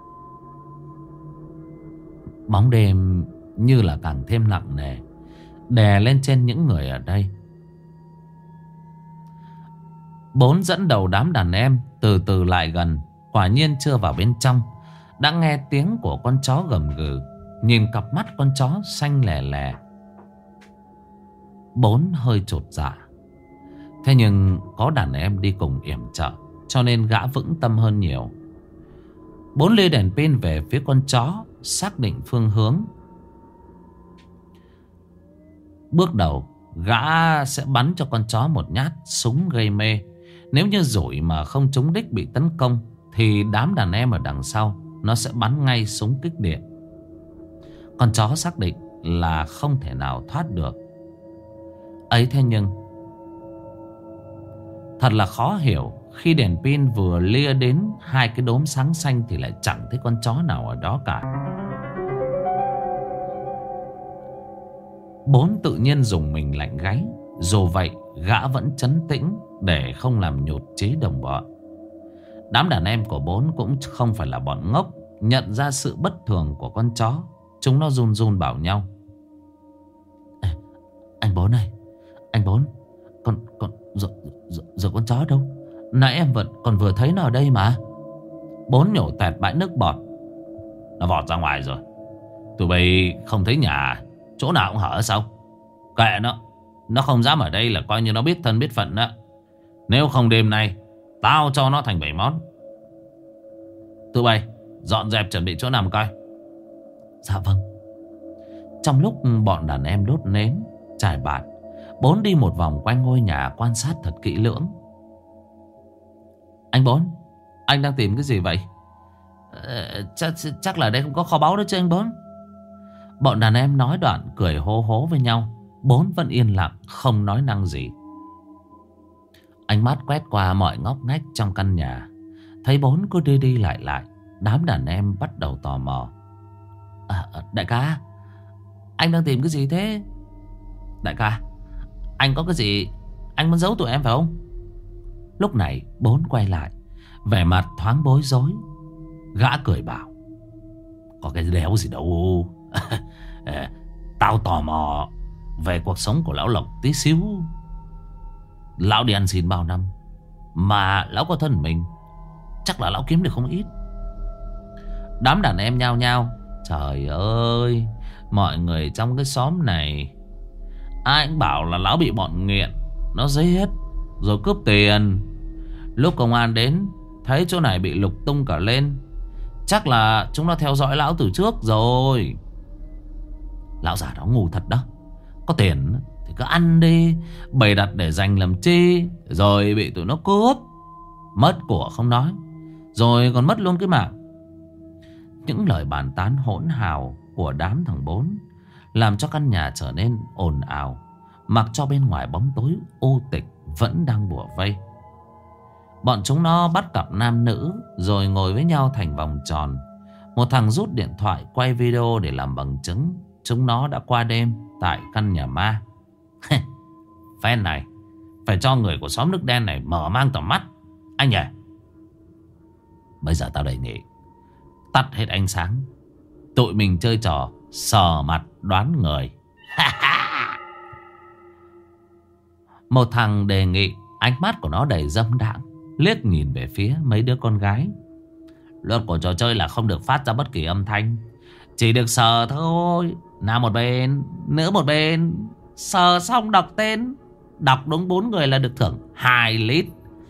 Bóng đêm như là càng thêm nặng nề, đè lên trên những người ở đây. Bốn dẫn đầu đám đàn em từ từ lại gần. Quả nhiên chưa vào bên trong đã nghe tiếng của con chó gầm gừ. Nhìn cặp mắt con chó xanh lè lè, Bốn hơi chột dạ. Thế nhưng có đàn em đi cùng yểm trợ, cho nên gã vững tâm hơn nhiều. Bốn lia đèn pin về phía con chó, xác định phương hướng. Bước đầu gã sẽ bắn cho con chó một nhát súng gây mê. Nếu như rủi mà không trúng đích bị tấn công, thì đám đàn em ở đằng sau nó sẽ bắn ngay súng kích điện. Con chó xác định là không thể nào thoát được. Ấy thế nhưng thật là khó hiểu, khi đèn pin vừa lia đến hai cái đốm sáng xanh thì lại chẳng thấy con chó nào ở đó cả. Bốn tự nhiên dùng mình lạnh gáy. Dù vậy gã vẫn trấn tĩnh để không làm nhụt chí đồng bọn. Đám đàn em của Bốn cũng không phải là bọn ngốc. Nhận ra sự bất thường của con chó, chúng nó run run bảo nhau: Anh Bốn ơi, anh Bốn, rồi con chó đâu? Nãy em còn vừa thấy nó ở đây mà. Bốn nhổ tẹt bãi nước bọt: Nó vọt ra ngoài rồi. Tụi bay không thấy nhà chỗ nào cũng hở sao? Kệ nó không dám ở đây là coi như nó biết thân biết phận đó. Nếu không đêm nay tao cho nó thành 7 món. Tụi bay dọn dẹp chuẩn bị chỗ nằm coi. Dạ vâng. Trong lúc bọn đàn em đốt nến trải bạt, Bốn đi một vòng quanh ngôi nhà quan sát thật kỹ lưỡng. Anh Bốn, anh đang tìm cái gì vậy? Chắc là đây không có kho báu đó chứ anh Bốn. Bọn đàn em nói đoạn cười hô hố với nhau. Bốn vẫn yên lặng không nói năng gì. Ánh mắt quét qua mọi ngóc ngách trong căn nhà, thấy Bốn cứ đi đi lại lại. Đám đàn em bắt đầu tò mò. Đại ca, anh đang tìm cái gì thế? Đại ca, anh có cái gì anh muốn giấu tụi em phải không? Lúc này Bốn quay lại, vẻ mặt thoáng bối rối. Gã cười bảo: Có cái đéo gì đâu. Tao tò mò về cuộc sống của lão Lộc tí xíu. Lão đi ăn xin bao năm mà lão có thân mình, chắc là lão kiếm được không ít. Đám đàn em nhao nhao: Trời ơi, mọi người trong cái xóm này ai cũng bảo là lão bị bọn nghiện nó giết rồi cướp tiền. Lúc công an đến thấy chỗ này bị lục tung cả lên, chắc là chúng nó theo dõi lão từ trước rồi. Lão già đó ngu thật đó. Có tiền thì cứ ăn đi, bày đặt để dành làm chi, rồi bị tụi nó cướp. Mất của không nói, rồi còn mất luôn cái mạng. Những lời bàn tán hỗn hào của đám thằng Bốn làm cho căn nhà trở nên ồn ào, mặc cho bên ngoài bóng tối u tịch vẫn đang bủa vây. Bọn chúng nó bắt cặp nam nữ rồi ngồi với nhau thành vòng tròn. Một thằng rút điện thoại quay video để làm bằng chứng chúng nó đã qua đêm tại căn nhà ma. Phen này phải cho người của xóm nước đen này mở mang tầm mắt anh nhỉ. Bây giờ tao đề nghị tắt hết ánh sáng, tụi mình chơi trò sờ mặt đoán người. Một thằng đề nghị, ánh mắt của nó đầy dâm đãng, liếc nhìn về phía mấy đứa con gái. Luật của trò chơi là không được phát ra bất kỳ âm thanh, chỉ được sờ thôi. Nam một bên, nữ một bên. Sờ xong đọc tên, đọc đúng 4 người là được thưởng 2 lít.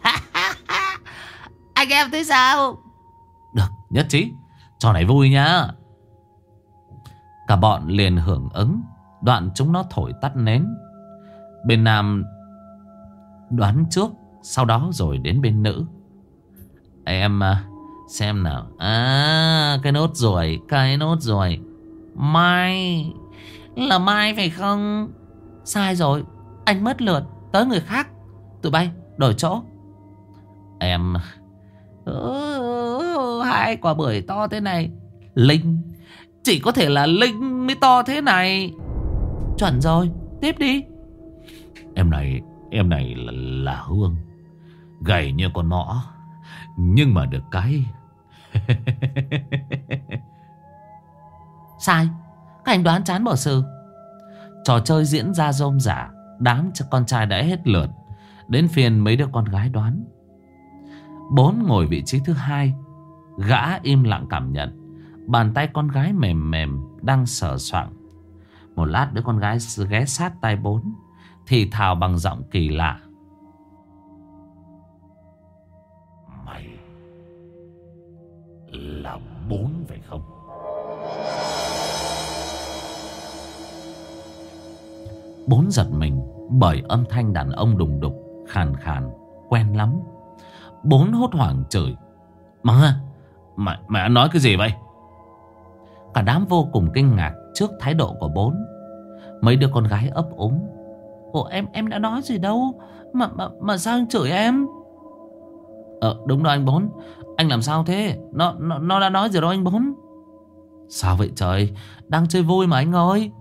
Anh em thấy sao? Được, nhất trí. Trò này vui nhá. Cả bọn liền hưởng ứng. Đoạn chúng nó thổi tắt nến. Bên nam đoán trước, sau đó rồi đến bên nữ. Em xem nào. Cái nốt ruồi. Cái nốt ruồi. Mai. Là Mai phải không? Sai rồi, anh mất lượt, tới người khác. Tụi bay đổi chỗ. Em hai quả bưởi to thế này. Linh. Chỉ có thể là Linh mới to thế này. Chuẩn rồi, tiếp đi. Em này là Hương. Gầy như con mõ, nhưng mà được cái Sai, các anh đoán chán bỏ sự. trò chơi diễn ra rôm rả. Đám con trai đã hết lượt, đến phiên mấy đứa con gái đoán. Bốn ngồi vị trí thứ hai. Gã im lặng cảm nhận bàn tay con gái mềm mềm đang sờ soạng. Một lát đứa con gái ghé sát tai Bốn, thì thào bằng giọng kỳ lạ: "Mày là Bốn phải không?" Bốn giật mình bởi âm thanh đàn ông đùng đục, khàn khàn, quen lắm. Bốn hốt hoảng chửi: Mày nói cái gì vậy?" Cả đám vô cùng kinh ngạc trước thái độ của Bốn. Mấy đứa con gái ấp úng: Ủa em đã nói gì đâu mà sao anh chửi em? Đúng đó anh Bốn. Anh làm sao thế? Nó đã nói gì đâu anh Bốn. Sao vậy trời? Đang chơi vui mà anh ơi.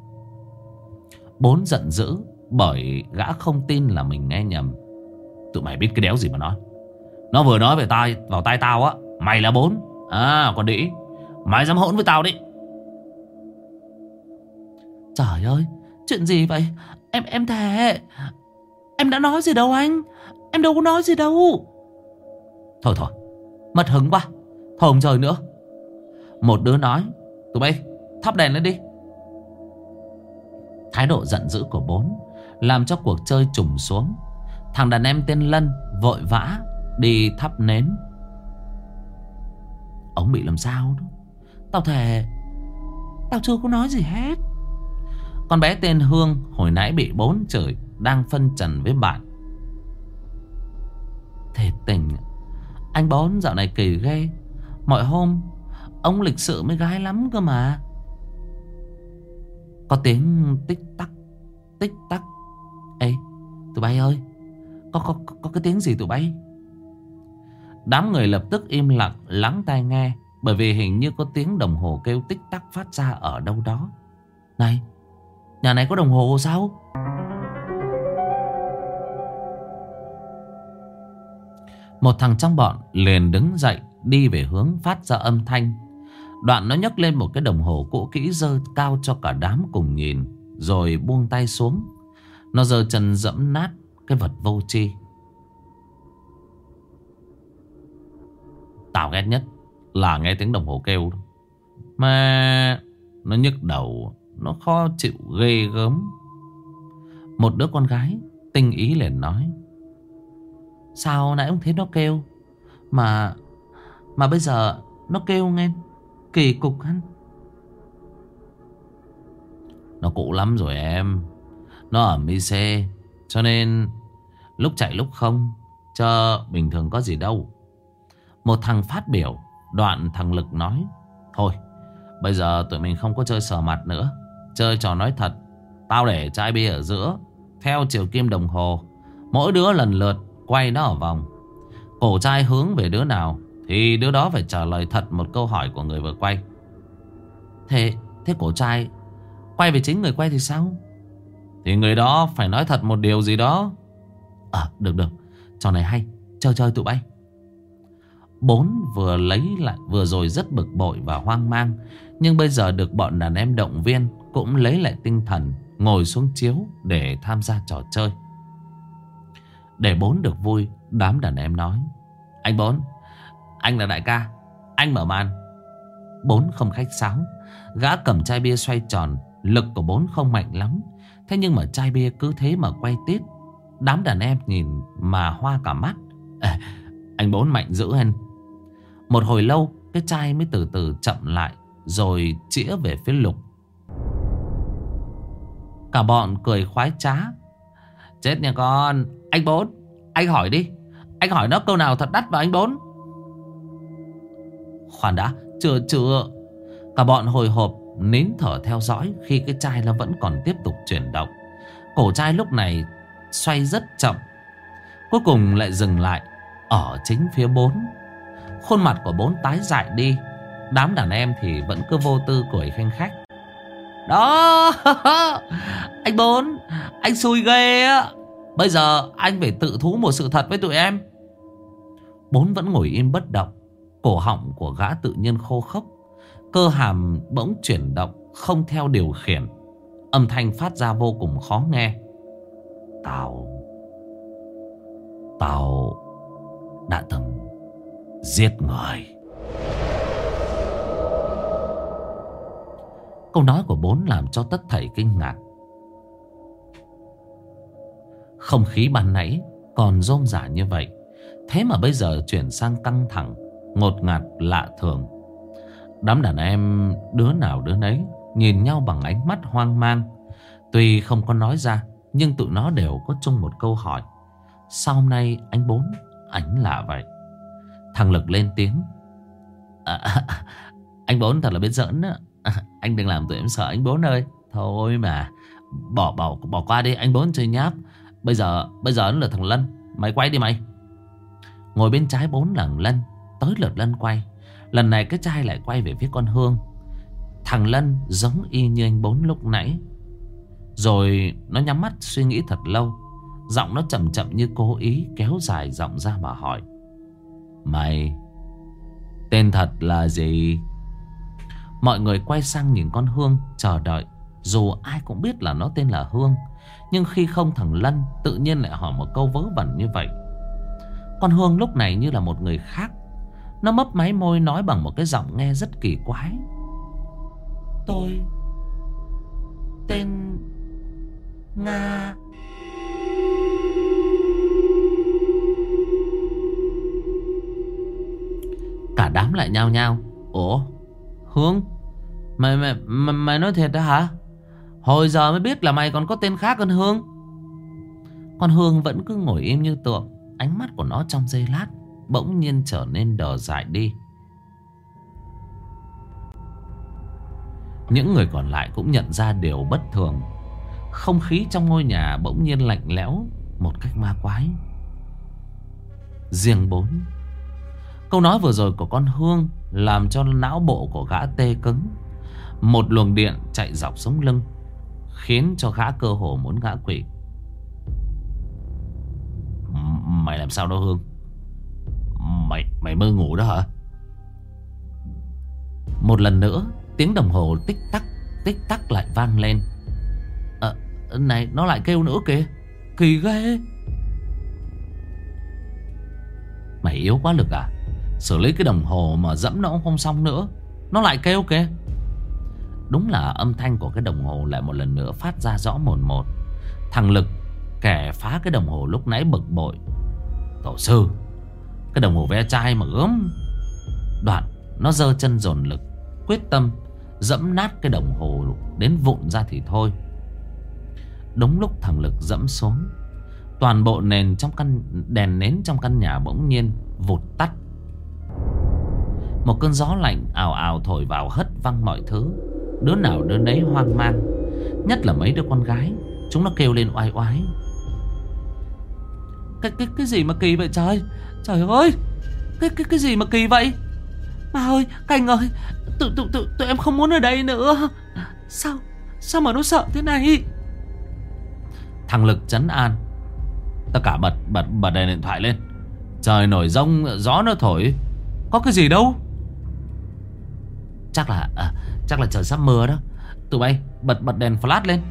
Bốn giận dữ bởi gã không tin là mình nghe nhầm. Tụi mày biết cái đéo gì mà nói. Nó vừa nói vào tai tao á, mày là Bốn. À còn đĩ, mày dám hỗn với tao đi. Trời ơi, chuyện gì vậy? Em thề, em đã nói gì đâu anh. Em đâu có nói gì đâu. Thôi mất hứng quá, thôi không chơi nữa. Một đứa nói: "Tụi bay thắp đèn lên đi." Thái độ giận dữ của Bốn làm cho cuộc chơi trùng xuống. Thằng đàn em tên Lân vội vã đi thắp nến. Ông bị làm sao đó? Tao thề, tao chưa có nói gì hết. Con bé tên Hương hồi nãy bị Bốn chửi đang phân trần với bạn: Thiệt tình, anh Bốn dạo này kỳ ghê. Mọi hôm ông lịch sự với gái lắm cơ mà. Có tiếng tích tắc. Ê tụi bay ơi, có cái tiếng gì tụi bay? Đám người lập tức im lặng lắng tai nghe, bởi vì hình như có tiếng đồng hồ kêu tích tắc phát ra ở đâu đó. Này, nhà này có đồng hồ sao? Một thằng trong bọn liền đứng dậy đi về hướng phát ra âm thanh. Đoạn nó nhấc lên một cái đồng hồ cũ kỹ giơ cao cho cả đám cùng nhìn, rồi buông tay xuống. Nó giơ chân dẫm nát cái vật vô tri. Tao ghét nhất là nghe tiếng đồng hồ kêu. Mà nó nhức đầu, nó khó chịu ghê gớm. Một đứa con gái tinh ý liền nói: Sao nãy ông thấy nó kêu Mà bây giờ nó kêu nghe kỳ cục hắn. Nó cũ lắm rồi em. Nó ở Mice, cho nên lúc chạy lúc không, chứ bình thường có gì đâu. Một thằng phát biểu. Đoạn thằng Lực nói: Thôi bây giờ tụi mình không có chơi sờ mặt nữa, chơi trò nói thật. Tao để chai bia ở giữa, theo chiều kim đồng hồ, mỗi đứa lần lượt quay nó ở vòng. Cổ chai hướng về đứa nào thì đứa đó phải trả lời thật một câu hỏi của người vừa quay. Thế cổ trai quay về chính người quay thì sao? Thì người đó phải nói thật một điều gì đó. Được, trò này hay, chơi tụi bay. Bốn vừa rồi rất bực bội và hoang mang, nhưng bây giờ được bọn đàn em động viên, cũng lấy lại tinh thần, ngồi xuống chiếu để tham gia trò chơi. Để Bốn được vui, đám đàn em nói: Anh Bốn, anh là đại ca, anh mở màn. Bốn không khách sáo. Gã cầm chai bia xoay tròn. Lực của Bốn không mạnh lắm, thế nhưng mà chai bia cứ thế mà quay tít. Đám đàn em nhìn mà hoa cả mắt. Anh Bốn mạnh dữ hen. Một hồi lâu cái chai mới từ từ chậm lại, rồi chĩa về phía Lục. Cả bọn cười khoái trá. Chết nha con. Anh Bốn, anh hỏi đi. Anh hỏi nó câu nào thật đắt vào anh Bốn. Khoan đã, chưa. Cả bọn hồi hộp nín thở theo dõi khi cái chai nó vẫn còn tiếp tục chuyển động. Cổ chai lúc này xoay rất chậm, cuối cùng lại dừng lại ở chính phía Bốn. Khuôn mặt của Bốn tái dại đi. Đám đàn em thì vẫn cứ vô tư cười khanh khách. Đó anh Bốn, anh xui ghê á. Bây giờ anh phải tự thú một sự thật với tụi em. Bốn vẫn ngồi im bất động. Cổ họng của gã tự nhiên khô khốc. Cơ hàm bỗng chuyển động không theo điều khiển. Âm thanh phát ra vô cùng khó nghe. Tao đã từng giết người. Câu nói của Bốn làm cho tất thảy kinh ngạc. Không khí ban nãy còn rôm rả như vậy, thế mà bây giờ chuyển sang căng thẳng, ngột ngạt lạ thường. Đám đàn em đứa nào đứa nấy nhìn nhau bằng ánh mắt hoang mang. Tuy không có nói ra, nhưng tụi nó đều có chung một câu hỏi: sao hôm nay anh Bốn ảnh lạ vậy? Thằng Lực lên tiếng: anh Bốn thật là biết giỡn đó. Anh đừng làm tụi em sợ anh Bốn ơi. Thôi mà bỏ qua đi, anh Bốn chơi nháp. Bây giờ nó là thằng Lân. Mày quay đi mày. Ngồi bên trái Bốn là thằng Lân. Tới lượt Lân quay. Lần này cái chai lại quay về phía con Hương. Thằng Lân giống y như anh Bốn lúc nãy. Rồi nó nhắm mắt suy nghĩ thật lâu. Giọng nó chậm chậm như cố ý kéo dài giọng ra mà hỏi: mày tên thật là gì? Mọi người quay sang nhìn con Hương chờ đợi. Dù ai cũng biết là nó tên là Hương, nhưng khi không thằng Lân tự nhiên lại hỏi một câu vớ vẩn như vậy. Con Hương lúc này như là một người khác. Nó mấp máy môi nói bằng một cái giọng nghe rất kỳ quái: tôi tên Nga. Cả đám lại nhao nhao: ủa Hương, mày nói thiệt đó hả? Hồi giờ mới biết là mày còn có tên khác hơn Hương. Con Hương vẫn cứ ngồi im như tượng. Ánh mắt của nó trong giây lát bỗng nhiên trở nên đờ dại đi. Những người còn lại cũng nhận ra điều bất thường. Không khí trong ngôi nhà bỗng nhiên lạnh lẽo một cách ma quái. Riêng Bốn, câu nói vừa rồi của con Hương làm cho não bộ của gã tê cứng. Một luồng điện chạy dọc sống lưng, khiến cho gã cơ hồ muốn ngã quỵ. Mày làm sao đó Hương? Mày mơ ngủ đó hả? Một lần nữa tiếng đồng hồ tích tắc lại vang lên. Này, nó lại kêu nữa kìa. Kỳ ghê. Mày yếu quá lực à? Xử lý cái đồng hồ mà dẫm nó cũng không xong nữa. Nó lại kêu kìa. Đúng là âm thanh của cái đồng hồ lại một lần nữa phát ra rõ mồn một. Thằng Lực, kẻ phá cái đồng hồ lúc nãy bực bội: tổ sư, cái đồng hồ ve chai mà gớm. Đoạn nó giơ chân dồn lực, quyết tâm dẫm nát cái đồng hồ đến vụn ra thì thôi. Đúng lúc thằng Lực dẫm xuống, toàn bộ đèn nến trong căn nhà bỗng nhiên vụt tắt. Một cơn gió lạnh ào ào thổi vào hất văng mọi thứ. Đứa nào đứa nấy hoang mang, nhất là mấy đứa con gái. Chúng nó kêu lên oai oái: Cái gì mà kỳ vậy trời? Trời ơi, cái gì mà kỳ vậy? Mà ơi, Cảnh ơi, tụi em không muốn ở đây nữa. Sao mà nó sợ thế này? Thằng Lực trấn an: tất cả bật đèn điện thoại lên. Trời nổi giông, gió nó thổi, có cái gì đâu. Chắc là trời sắp mưa đó. Tụi bay bật đèn flash lên.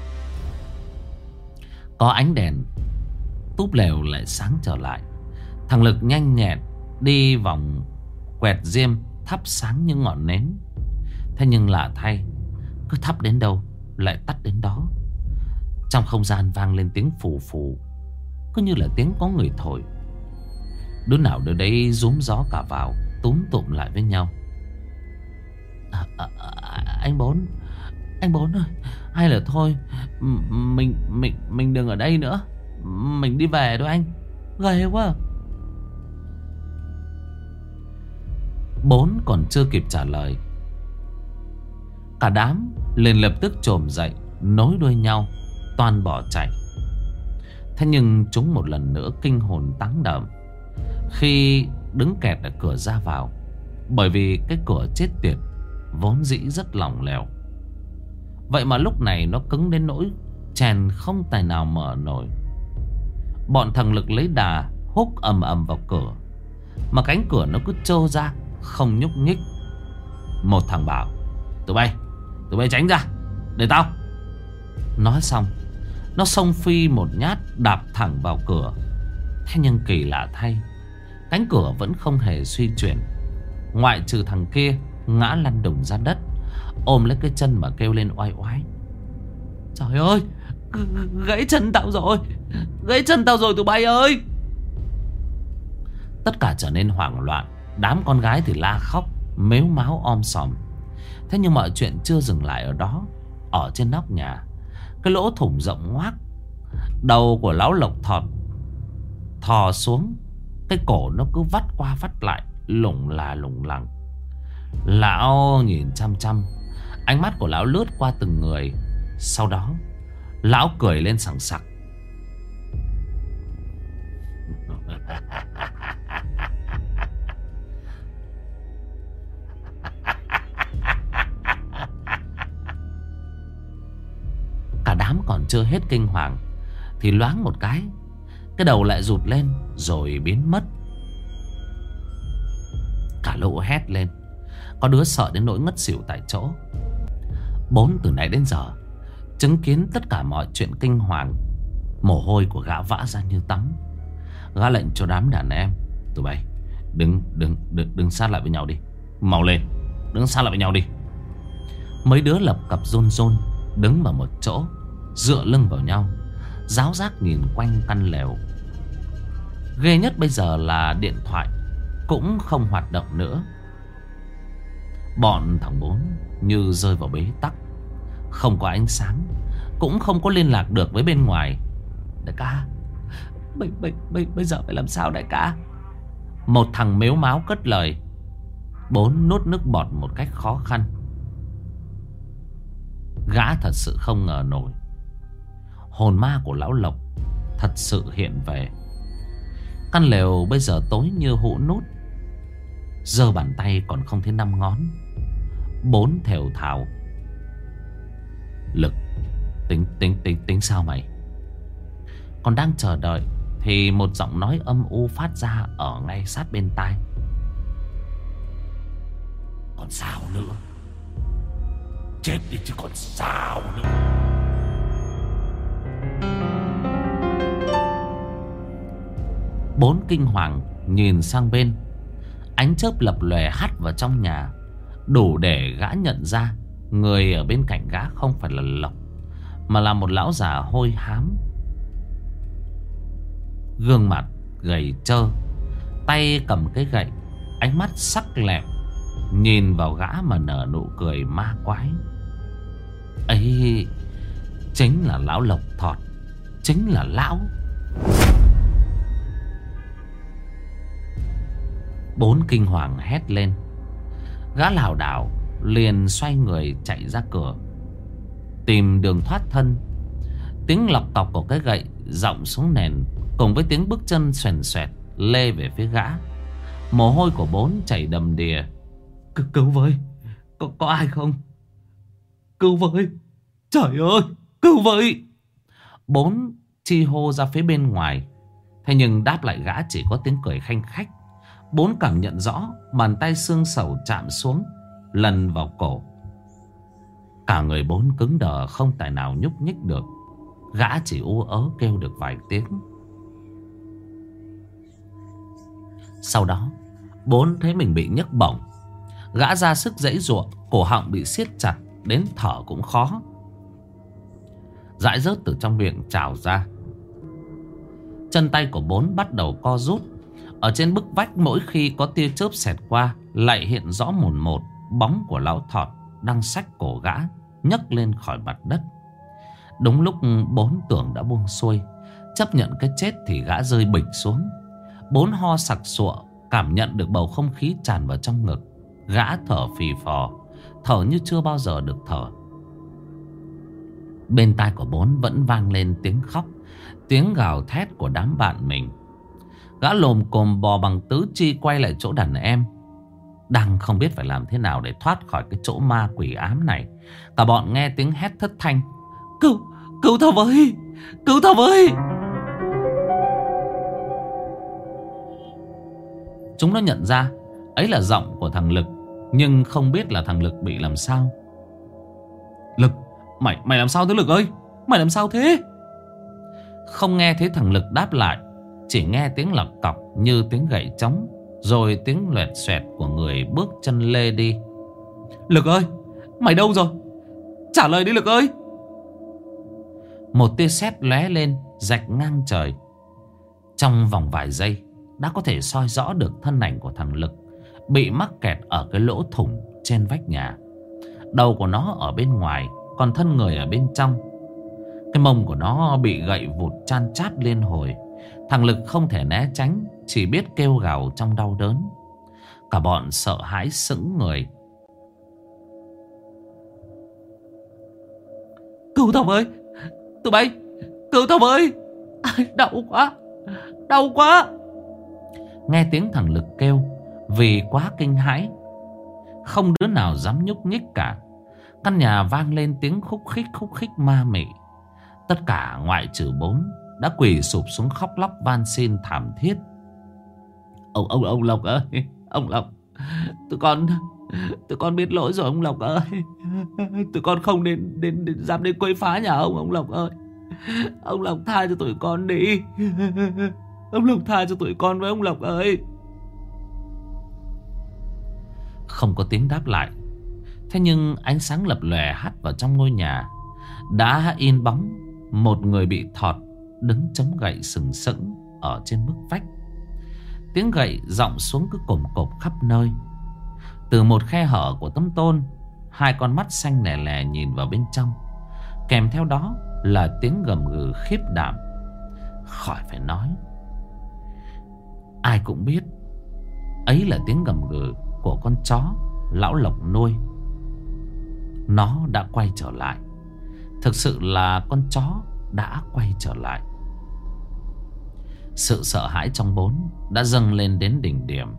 Có ánh đèn, túp lều lại sáng trở lại. Thằng Lực nhanh nhẹn đi vòng quẹt diêm thắp sáng những ngọn nến. Thế nhưng lạ thay, cứ thắp đến đâu lại tắt đến đó. Trong không gian vang lên tiếng phù phù, cứ như là tiếng có người thổi. Đứa nào đứa đấy rúm gió cả vào, túm tụm lại với nhau: Anh Bốn ơi, hay là thôi mình đừng ở đây nữa, mình đi về thôi anh, ghê quá. Bốn còn chưa kịp trả lời, cả đám liền lập tức chồm dậy, nối đuôi nhau toan bỏ chạy. Thế nhưng chúng một lần nữa kinh hồn táng đờm khi đứng kẹt ở cửa ra vào. Bởi vì cái cửa chết tiệt vốn dĩ rất lỏng lẻo, vậy mà lúc này nó cứng đến nỗi chèn không tài nào mở nổi. Bọn thằng Lực lấy đà húc ầm ầm vào cửa. mà cánh cửa nó cứ trơ ra không nhúc nhích. Một thằng bảo: tụi bay tránh ra, để tao. Nói xong, nó xông phi một nhát đạp thẳng vào cửa. Thế nhưng kỳ lạ thay, cánh cửa vẫn không hề suy chuyển, ngoại trừ thằng kia ngã lăn đùng ra đất, ôm lấy cái chân mà kêu lên oai oái: trời ơi, gãy chân tao rồi, gãy chân tao rồi tụi bay ơi. Tất cả trở nên hoảng loạn. Đám con gái thì la khóc, mếu máo om sòm. Thế nhưng mọi chuyện chưa dừng lại ở đó. Ở trên nóc nhà, cái lỗ thủng rộng ngoác, đầu của lão Lộc Thọt thò xuống. Cái cổ nó cứ vắt qua vắt lại, lủng là lủng lẳng. Lão nhìn chăm chăm. Ánh mắt của lão lướt qua từng người. Sau đó lão cười lên sảng sặc: cả đám còn chưa hết kinh hoàng thì loáng một cái đầu lại rụt lên rồi biến mất. Cả lũ hét lên, có đứa sợ đến nỗi ngất xỉu tại chỗ. Bốn từ nãy đến giờ chứng kiến tất cả mọi chuyện kinh hoàng. Mồ hôi của gã vã ra như tắm. Gã lệnh cho đám đàn em: tụi bay đừng sát lại với nhau đi, mau lên, đứng sát lại với nhau đi. Mấy đứa lập cập run run đứng vào một chỗ, dựa lưng vào nhau, ráo rác nhìn quanh căn lều. Ghê nhất bây giờ là điện thoại cũng không hoạt động nữa. Bọn thằng Bốn như rơi vào bế tắc. Không có ánh sáng, cũng không có liên lạc được với bên ngoài. Đại ca, bây giờ phải làm sao đại ca? Một thằng mếu máo cất lời. Bốn nuốt nước bọt một cách khó khăn. Gã thật sự không ngờ nổi, hồn ma của lão Lộc thật sự hiện về. Căn lều bây giờ tối như hũ nút, giơ bàn tay còn không thấy 5 ngón. Bốn thều thào: Lực, tính sao mày? Còn đang chờ đợi thì một giọng nói âm u phát ra ở ngay sát bên tai: còn sao nữa? Chết đi chứ còn sao nữa. Bốn kinh hoàng nhìn sang bên. Ánh chớp lập lòe hắt vào trong nhà, đủ để gã nhận ra người ở bên cạnh gã không phải là Lộc, mà là một lão già hôi hám. Gương mặt gầy trơ, tay cầm cái gậy, ánh mắt sắc lẹm, nhìn vào gã mà nở nụ cười ma quái. Ấy chính là lão Lộc Thọt, chính là lão. Bốn kinh hoàng hét lên. Gã lảo đảo liền xoay người chạy ra cửa, tìm đường thoát thân. Tiếng lọc cọc của cái gậy dọng xuống nền, cùng với tiếng bước chân xoèn xoẹt lê về phía gã. Mồ hôi của Bốn chảy đầm đìa. Cứu với, có ai không? Cứu với, trời ơi, cứu với. Bốn chi hô ra phía bên ngoài. Thế nhưng đáp lại gã chỉ có tiếng cười khanh khách. Bốn cảm nhận rõ bàn tay xương sầu chạm xuống, lần vào cổ. Cả người Bốn cứng đờ, không tài nào nhúc nhích được. Gã chỉ ú ớ kêu được vài tiếng. Sau đó Bốn thấy mình bị nhấc bổng. Gã ra sức giãy giụa, cổ họng bị siết chặt đến thở cũng khó. Dãi rớt từ trong miệng trào ra. Chân tay của Bốn bắt đầu co rút. Ở trên bức vách mỗi khi có tia chớp xẹt qua, lại hiện rõ mồn một bóng của lão Thọt đang xách cổ gã nhấc lên khỏi mặt đất. Đúng lúc Bốn tưởng đã buông xuôi, chấp nhận cái chết, thì gã rơi bịch xuống. Bốn ho sặc sụa, cảm nhận được bầu không khí tràn vào trong ngực. Gã thở phì phò, thở như chưa bao giờ được thở. Bên tai của Bốn vẫn vang lên tiếng khóc, tiếng gào thét của đám bạn mình. Gã lồm cồm bò bằng tứ chi quay lại chỗ đàn em, đang không biết phải làm thế nào để thoát khỏi cái chỗ ma quỷ ám này. Cả bọn nghe tiếng hét thất thanh: Cứu tao với, cứu tao với. Chúng nó nhận ra ấy là giọng của thằng Lực, nhưng không biết là thằng Lực bị làm sao. Lực, mày làm sao thế Lực ơi? Mày làm sao thế? Không nghe thấy thằng Lực đáp lại, chỉ nghe tiếng lọc cọc như tiếng gậy trống, rồi tiếng loẹt xoẹt của người bước chân lê đi. Lực ơi, mày đâu rồi? Trả lời đi Lực ơi. Một tia sét lóe lên, rạch ngang trời. Trong vòng vài giây đã có thể soi rõ được thân ảnh của thằng Lực bị mắc kẹt ở cái lỗ thủng trên vách nhà. Đầu của nó ở bên ngoài, còn thân người ở bên trong. Cái mông của nó bị gậy vụt chan chát liên hồi. Thằng Lực không thể né tránh, chỉ biết kêu gào trong đau đớn. Cả bọn sợ hãi sững người. Cứu Thông ơi, tụi bay, cứu Thông ơi, đau quá, đau quá. Nghe tiếng thằng Lực kêu, vì quá kinh hãi, không đứa nào dám nhúc nhích cả. Căn nhà vang lên tiếng khúc khích ma mị. Tất cả ngoại trừ 4 đã quỳ sụp xuống khóc lóc van xin thảm thiết. Ông Lộc ơi, ông Lộc, tụi con biết lỗi rồi ông Lộc ơi. Tụi con không đến dám đến quấy phá nhà ông Lộc ơi. Ông Lộc tha cho tụi con đi. Ông Lộc tha cho tụi con với ông Lộc ơi. Không có tiếng đáp lại. Thế nhưng ánh sáng lập lòe hắt vào trong ngôi nhà đã in bóng một người bị thọt đứng chống gậy sừng sững ở trên bức vách. Tiếng gậy giọng xuống cứ cồm cộp khắp nơi. Từ một khe hở của tấm tôn, 2 con mắt xanh lè lè nhìn vào bên trong. Kèm theo đó là tiếng gầm gừ khiếp đảm. Khỏi phải nói, ai cũng biết ấy là tiếng gầm gừ của con chó lão Lộc nuôi. Nó đã quay trở lại. Thực sự là con chó đã quay trở lại. Sự sợ hãi trong 4 đã dâng lên đến đỉnh điểm.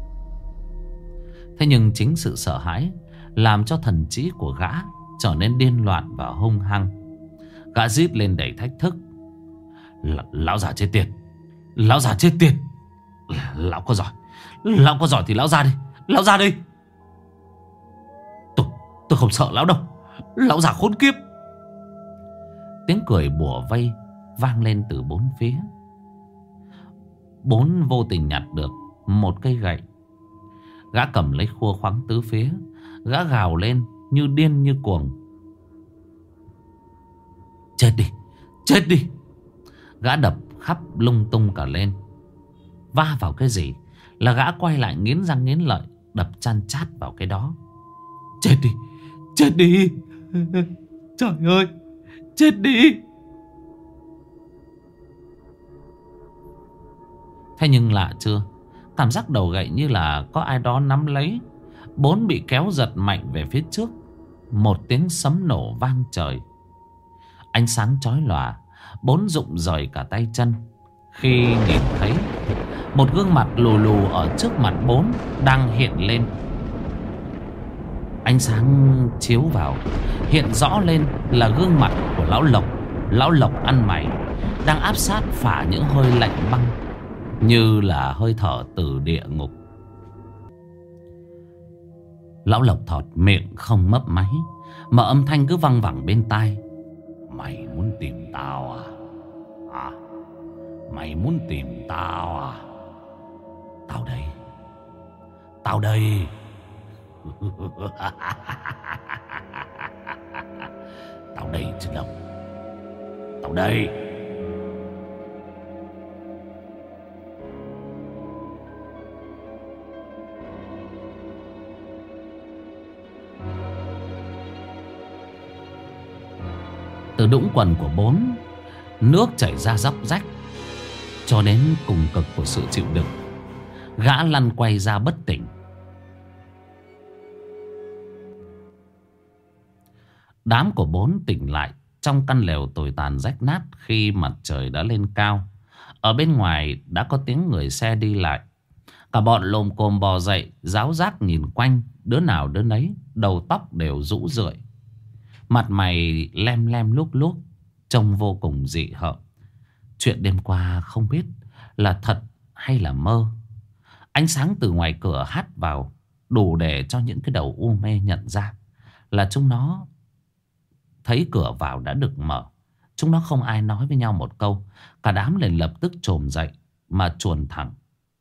Thế nhưng chính sự sợ hãi làm cho thần trí của gã trở nên điên loạn và hung hăng. Gã rít lên đầy thách thức. Lão già chết tiệt, lão già chết tiệt. Lão có giỏi thì lão ra đi. Lão ra đi. Tôi không sợ lão đâu. Lão già khốn kiếp. Tiếng cười bủa vây vang lên từ 4 phía. 4 vô tình nhặt được một cây gậy. Gã cầm lấy khua khoắng tứ phía. Gã gào lên như điên như cuồng. Chết đi, chết đi. Gã đập khắp lung tung cả lên. Va vào cái gì là gã quay lại nghiến răng nghiến lợi, đập chan chát vào cái đó. Chết đi, chết đi. Trời ơi, chết đi. Thế nhưng lạ chưa, cảm giác đầu gậy như là có ai đó nắm lấy. 4 bị kéo giật mạnh về phía trước. Một tiếng sấm nổ vang trời. Ánh sáng chói lòa. 4 rụng rời cả tay chân khi nhìn thấy một gương mặt lù lù ở trước mặt 4 đang hiện lên. Ánh sáng chiếu vào, hiện rõ lên là gương mặt của lão Lộc. Lão Lộc ăn mày đang áp sát phả những hơi lạnh băng, như là hơi thở từ địa ngục. Lão Lộc thọt miệng không mấp máy, mà âm thanh cứ văng vẳng bên tai. Mày muốn tìm tao à? À, mày muốn tìm tao à? Tao đây. Tao đây. Tao đây chứ đâu. Tao đây. Từ đũng quần của 4, nước chảy ra róc rách. Cho đến cùng cực của sự chịu đựng, gã lăn quay ra bất tỉnh. Đám của 4 tỉnh lại trong căn lều tồi tàn rách nát khi mặt trời đã lên cao. Ở bên ngoài đã có tiếng người xe đi lại. Cả bọn lồm cồm bò dậy, ráo rác nhìn quanh, đứa nào đứa nấy, đầu tóc đều rũ rượi. Mặt mày lem lem luốc luốc, trông vô cùng dị hợm. Chuyện đêm qua không biết là thật hay là mơ. Ánh sáng từ ngoài cửa hắt vào đủ để cho những cái đầu u mê nhận ra là chúng nó thấy cửa vào đã được mở. Chúng nó không ai nói với nhau một câu. Cả đám liền lập tức chồm dậy mà chuồn thẳng.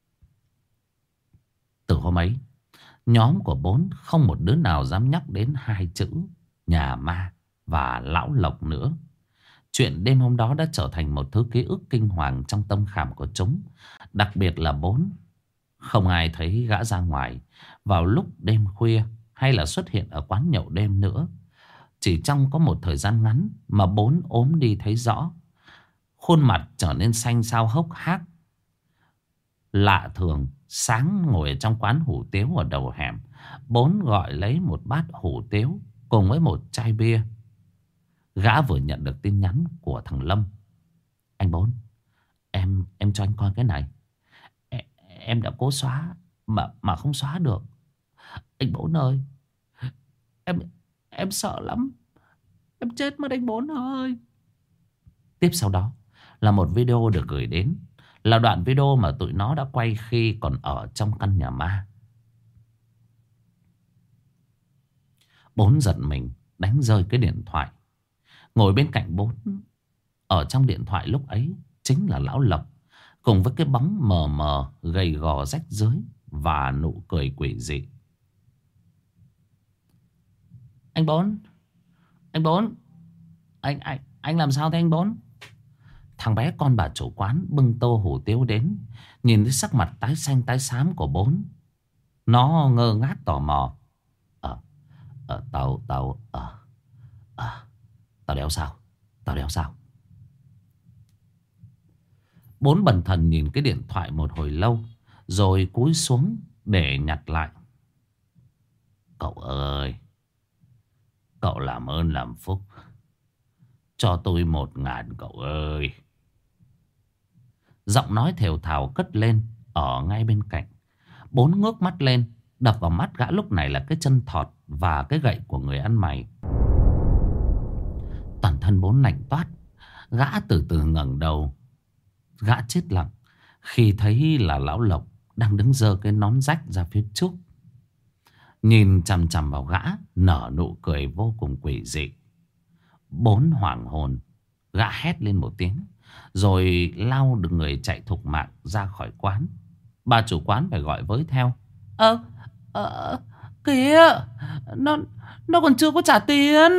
Từ hôm ấy, nhóm của bốn không một đứa nào dám nhắc đến hai chữ nhà ma và lão Lộc nữa. Chuyện đêm hôm đó đã trở thành một thứ ký ức kinh hoàng trong tâm khảm của chúng. Đặc biệt là bốn. Không ai thấy gã ra ngoài vào lúc đêm khuya hay là xuất hiện ở quán nhậu đêm nữa. Chỉ trong có một thời gian ngắn mà bốn ốm đi thấy rõ. Khuôn mặt trở nên xanh xao hốc hác. Lạ thường, sáng ngồi ở trong quán hủ tiếu ở đầu hẻm, bốn gọi lấy một bát hủ tiếu cùng với một chai bia. Gã vừa nhận được tin nhắn của thằng Lâm. Anh Bốn, em cho anh coi cái này. Em đã cố xóa mà không xóa được. Anh Bốn ơi, em sợ lắm. Em chết mất anh Bốn ơi. Tiếp sau đó là một video được gửi đến. Là đoạn video mà tụi nó đã quay khi còn ở trong căn nhà ma. Bốn giật mình đánh rơi cái điện thoại. Ngồi bên cạnh bốn ở trong điện thoại lúc ấy chính là lão Lộc, cùng với cái bóng mờ mờ gầy gò rách rưới và nụ cười quỷ dị. Anh Bốn, anh làm sao thế anh Bốn? Thằng bé con bà chủ quán bưng tô hủ tiếu đến, nhìn thấy sắc mặt tái xanh tái xám của bốn, nó ngơ ngác tò mò. Tao đéo sao. Bốn bần thần nhìn cái điện thoại một hồi lâu, rồi cúi xuống để nhặt lại. Cậu ơi, cậu làm ơn làm phúc, cho tôi 1.000 cậu ơi. Giọng nói thều thào cất lên ở ngay bên cạnh. Bốn ngước mắt lên, đập vào mắt gã lúc này là cái chân thọt và cái gậy của người ăn mày. Toàn thân bốn lạnh toát. Gã từ từ ngẩng đầu. Gã chết lặng khi thấy là lão Lộc đang đứng giơ cái nón rách ra phía trước, nhìn chằm chằm vào gã, nở nụ cười vô cùng quỷ dị. Bốn hoảng hồn, gã hét lên một tiếng, rồi lao được người chạy thục mạng ra khỏi quán. Bà chủ quán phải gọi với theo. Kìa, nó còn chưa có trả tiền.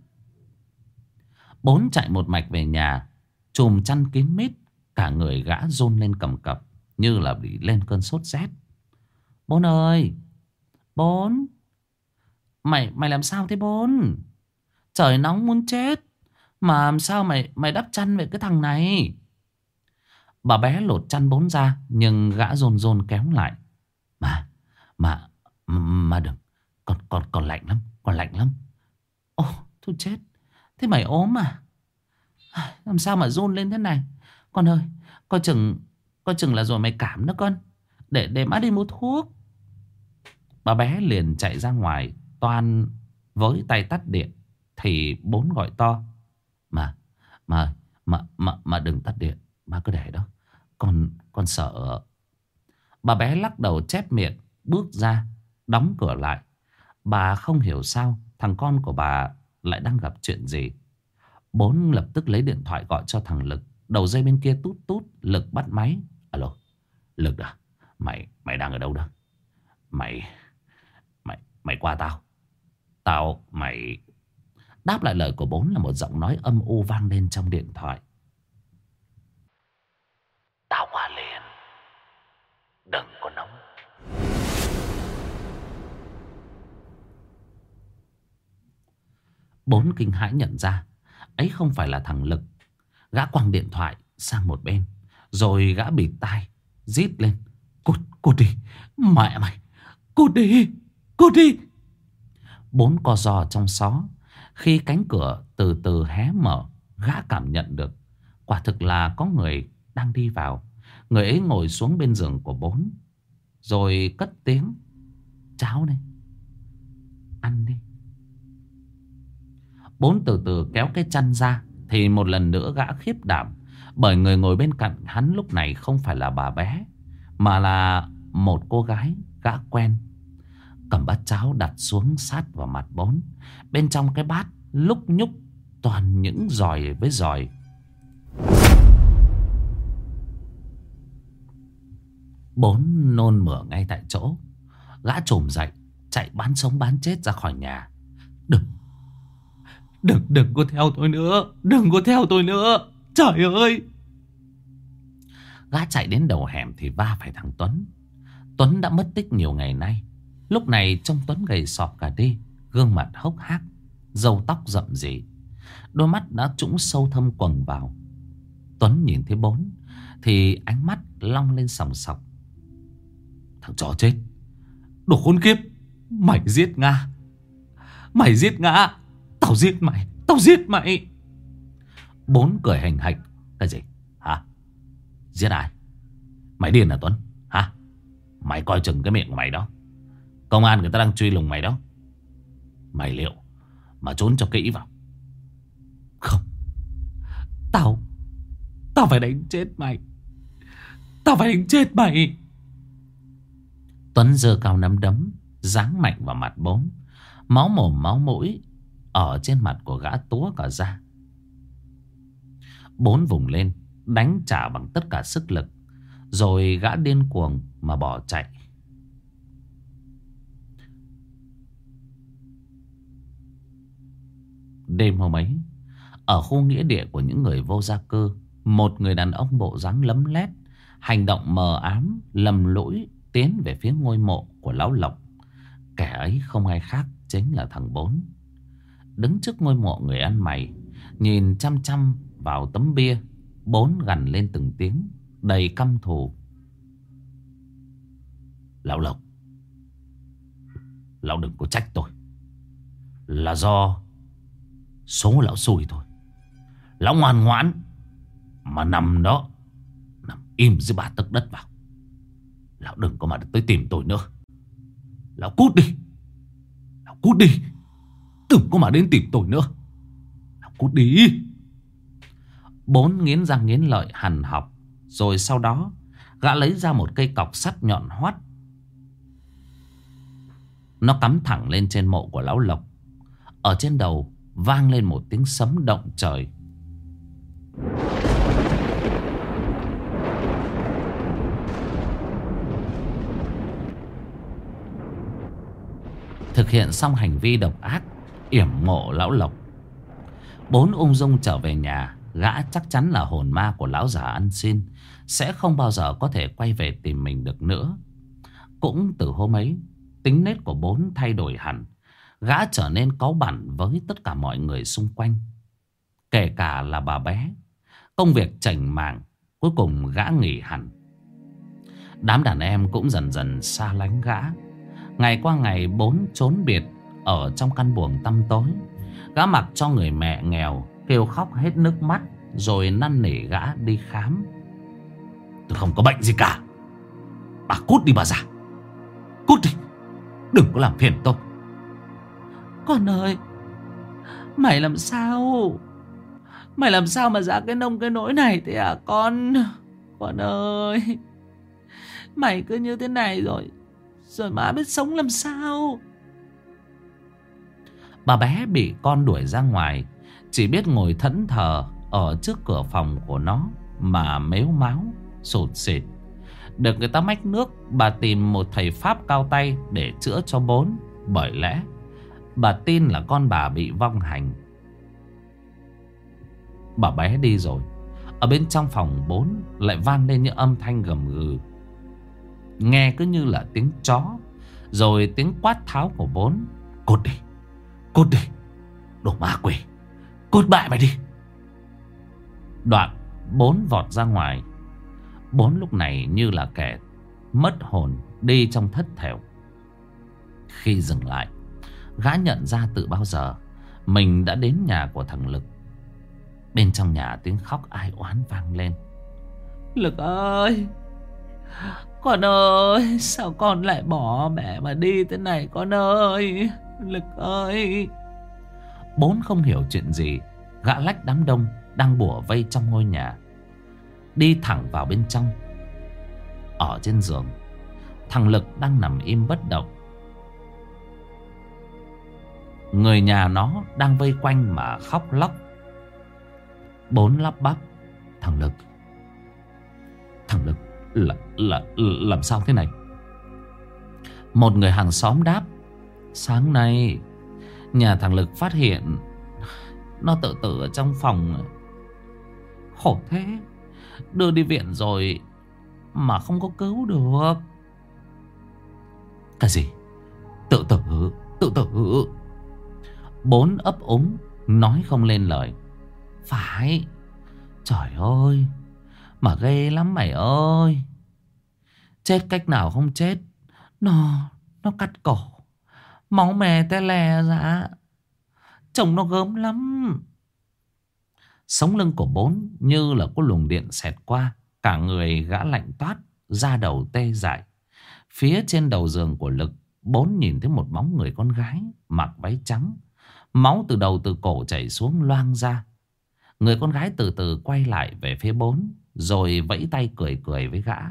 Bốn chạy một mạch về nhà, chùm chăn kín mít, cả người gã run lên cầm cập như là bị lên cơn sốt rét. Bốn ơi, Bốn, mày làm sao thế Bốn? Trời nóng muốn chết, mà làm sao mày đắp chăn về cái thằng này? Bà bé lột chăn bốn ra, nhưng gã run run kéo lại. Mà đừng, còn lạnh lắm. Ô, thôi chết, thế mày ốm à? Làm sao mà run lên thế này? Con ơi, coi chừng là rồi mày cảm đó con. Để má đi mua thuốc. Bà bé liền chạy ra ngoài, toan với tay tắt điện. Thì bốn gọi to. Mà đừng tắt điện, má cứ để đó. Con sợ. Bà bé lắc đầu chép miệng, bước ra, đóng cửa lại. Bà không hiểu sao thằng con của bà lại đang gặp chuyện gì. Bốn lập tức lấy điện thoại gọi cho thằng Lực. Đầu dây bên kia tút tút. Lực bắt máy. Alo, Lực à? Mày đang ở đâu đó? Mày qua tao. Mày. Đáp lại lời của bốn là một giọng nói âm u vang lên trong điện thoại. Tao qua liền, đừng có nóng. Bốn kinh hãi nhận ra ấy không phải là thằng Lực. Gã quăng điện thoại sang một bên, rồi gã bịt tai, rít lên. Cút đi, mẹ mày, cút đi. Bốn co giò trong xó. Khi cánh cửa từ từ hé mở, gã cảm nhận được quả thực là có người đang đi vào. Người ấy ngồi xuống bên giường của bốn, rồi cất tiếng. Cháo đây, ăn đi. Bốn từ từ kéo cái chăn ra, thì một lần nữa gã khiếp đảm. Bởi người ngồi bên cạnh hắn lúc này không phải là bà bé, mà là một cô gái gã quen, cầm bát cháo đặt xuống sát vào mặt Bốn. Bên trong cái bát lúc nhúc toàn những giòi với giòi. Bốn nôn mửa ngay tại chỗ. Gã trồm dậy chạy bán sống bán chết ra khỏi nhà. Đừng có theo tôi nữa. Đừng có theo tôi nữa. Trời ơi. Gã chạy đến đầu hẻm thì va phải thằng Tuấn. Tuấn đã mất tích nhiều ngày nay. Lúc này trông Tuấn gầy sọp cả đi, gương mặt hốc hác, râu tóc rậm rì, đôi mắt đã trũng sâu thâm quầng vào. Tuấn nhìn thấy Bốn thì ánh mắt long lên sòng sọc. Thằng chó chết, đồ khốn kiếp, mày giết Nga. Mày giết Nga. Tao giết mày. Tao giết mày. Bốn cười hành hạch. Cái gì hả? Giết ai? Mày điên à Tuấn hả? Mày coi chừng cái miệng của mày đó. Công an người ta đang truy lùng mày đó. Mày liệu mà trốn cho kỹ vào. Không. Tao phải đánh chết mày. Tao phải đánh chết mày. Tuấn giơ cao nắm đấm, giáng mạnh vào mặt Bốn. Máu mồm máu mũi ở trên mặt của gã túa cả ra. Bốn vùng lên đánh trả bằng tất cả sức lực, rồi gã điên cuồng mà bỏ chạy. Đêm hôm ấy, ở khu nghĩa địa của những người vô gia cư, một người đàn ông bộ dáng lấm lét, hành động mờ ám, lầm lũi tiến về phía ngôi mộ của lão Lộc. Kẻ ấy không ai khác chính là thằng Bốn. Đứng trước ngôi mộ người ăn mày, nhìn chăm chăm vào tấm bia, Bốn gằn lên từng tiếng đầy căm thù. Lão Lộc, lão đừng có trách tôi. Là do số lão xui thôi. Lão ngoan ngoãn mà nằm đó, nằm im dưới 3 tấc đất vào. Lão đừng có mà tới tìm tôi nữa. Lão cút đi. Lão cút đi. Đừng có mà đến tìm tôi nữa. Lão cút đi. Bốn nghiến răng nghiến lợi hằn học. Rồi sau đó gã lấy ra một cây cọc sắt nhọn hoắt. Nó cắm thẳng lên trên mộ của lão Lộc. Ở trên đầu vang lên một tiếng sấm động trời. Thực hiện xong hành vi độc ác yểm mộ lão Lộc, Bốn ung dung trở về nhà. Gã chắc chắn là hồn ma của lão già ăn xin sẽ không bao giờ có thể quay về tìm mình được nữa. Cũng từ hôm ấy, tính nết của Bốn thay đổi hẳn. Gã trở nên cáu bẳn với tất cả mọi người xung quanh, kể cả là bà bé. Công việc chảnh mảng, cuối cùng gã nghỉ hẳn. Đám đàn em cũng dần dần xa lánh gã. Ngày qua ngày Bốn trốn biệt ở trong căn buồng tăm tối. Gã mặc cho người mẹ nghèo kêu khóc hết nước mắt, rồi năn nỉ gã đi khám. Tôi không có bệnh gì cả. Bà cút đi bà già. Cút đi. Đừng có làm phiền tôi. Con ơi, mày làm sao? Mày làm sao mà ra cái nông cái nỗi này thế à con? Con ơi, mày cứ như thế này rồi má biết sống làm sao? Bà bé bị con đuổi ra ngoài, chỉ biết ngồi thẫn thờ ở trước cửa phòng của nó mà mếu máo sụt sịt. Được người ta mách nước, bà tìm một thầy pháp cao tay để chữa cho Bốn. Bởi lẽ bà tin là con bà bị vong hành. Bà bé đi rồi, ở bên trong phòng Bốn lại vang lên những âm thanh gầm gừ, nghe cứ như là tiếng chó, rồi tiếng quát tháo của Bốn. Cút đi. Cút đi. Đồ ma quỷ. Cút bại mày đi. Đoạn Bốn vọt ra ngoài. Bốn lúc này như là kẻ mất hồn, đi trong thất thểu. Khi dừng lại, gã nhận ra từ bao giờ mình đã đến nhà của thằng Lực. Bên trong nhà tiếng khóc ai oán vang lên. Lực ơi, con ơi, sao con lại bỏ mẹ mà đi thế này con ơi? Lực ơi. Bốn không hiểu chuyện gì, gã lách đám đông đang bủa vây trong ngôi nhà, đi thẳng vào bên trong. Ở trên giường, Thằng Lực đang nằm im bất động. Người nhà nó đang vây quanh mà khóc lóc. Bốn lắp bắp: Thằng Lực làm sao thế này? Một người hàng xóm đáp: Sáng nay nhà thằng Lực phát hiện nó tự tử ở trong phòng. Khổ thế, đưa đi viện rồi mà không có cứu được. Cái gì? Tự tử? Tự tử? Bốn ấp úng nói không lên lời. Phải. Trời ơi, mà ghê lắm mày ơi. Chết cách nào không chết. Nó cắt cổ, máu me té lè ra. Chồng nó gớm lắm. Sống lưng của Bốn như là có luồng điện xẹt qua. Cả người gã lạnh toát, da đầu tê dại. Phía trên đầu giường của Lực, Bốn nhìn thấy một bóng người con gái mặc váy trắng. Máu từ đầu từ cổ chảy xuống loang ra. Người con gái từ từ quay lại về phía Bốn, rồi vẫy tay cười cười với gã.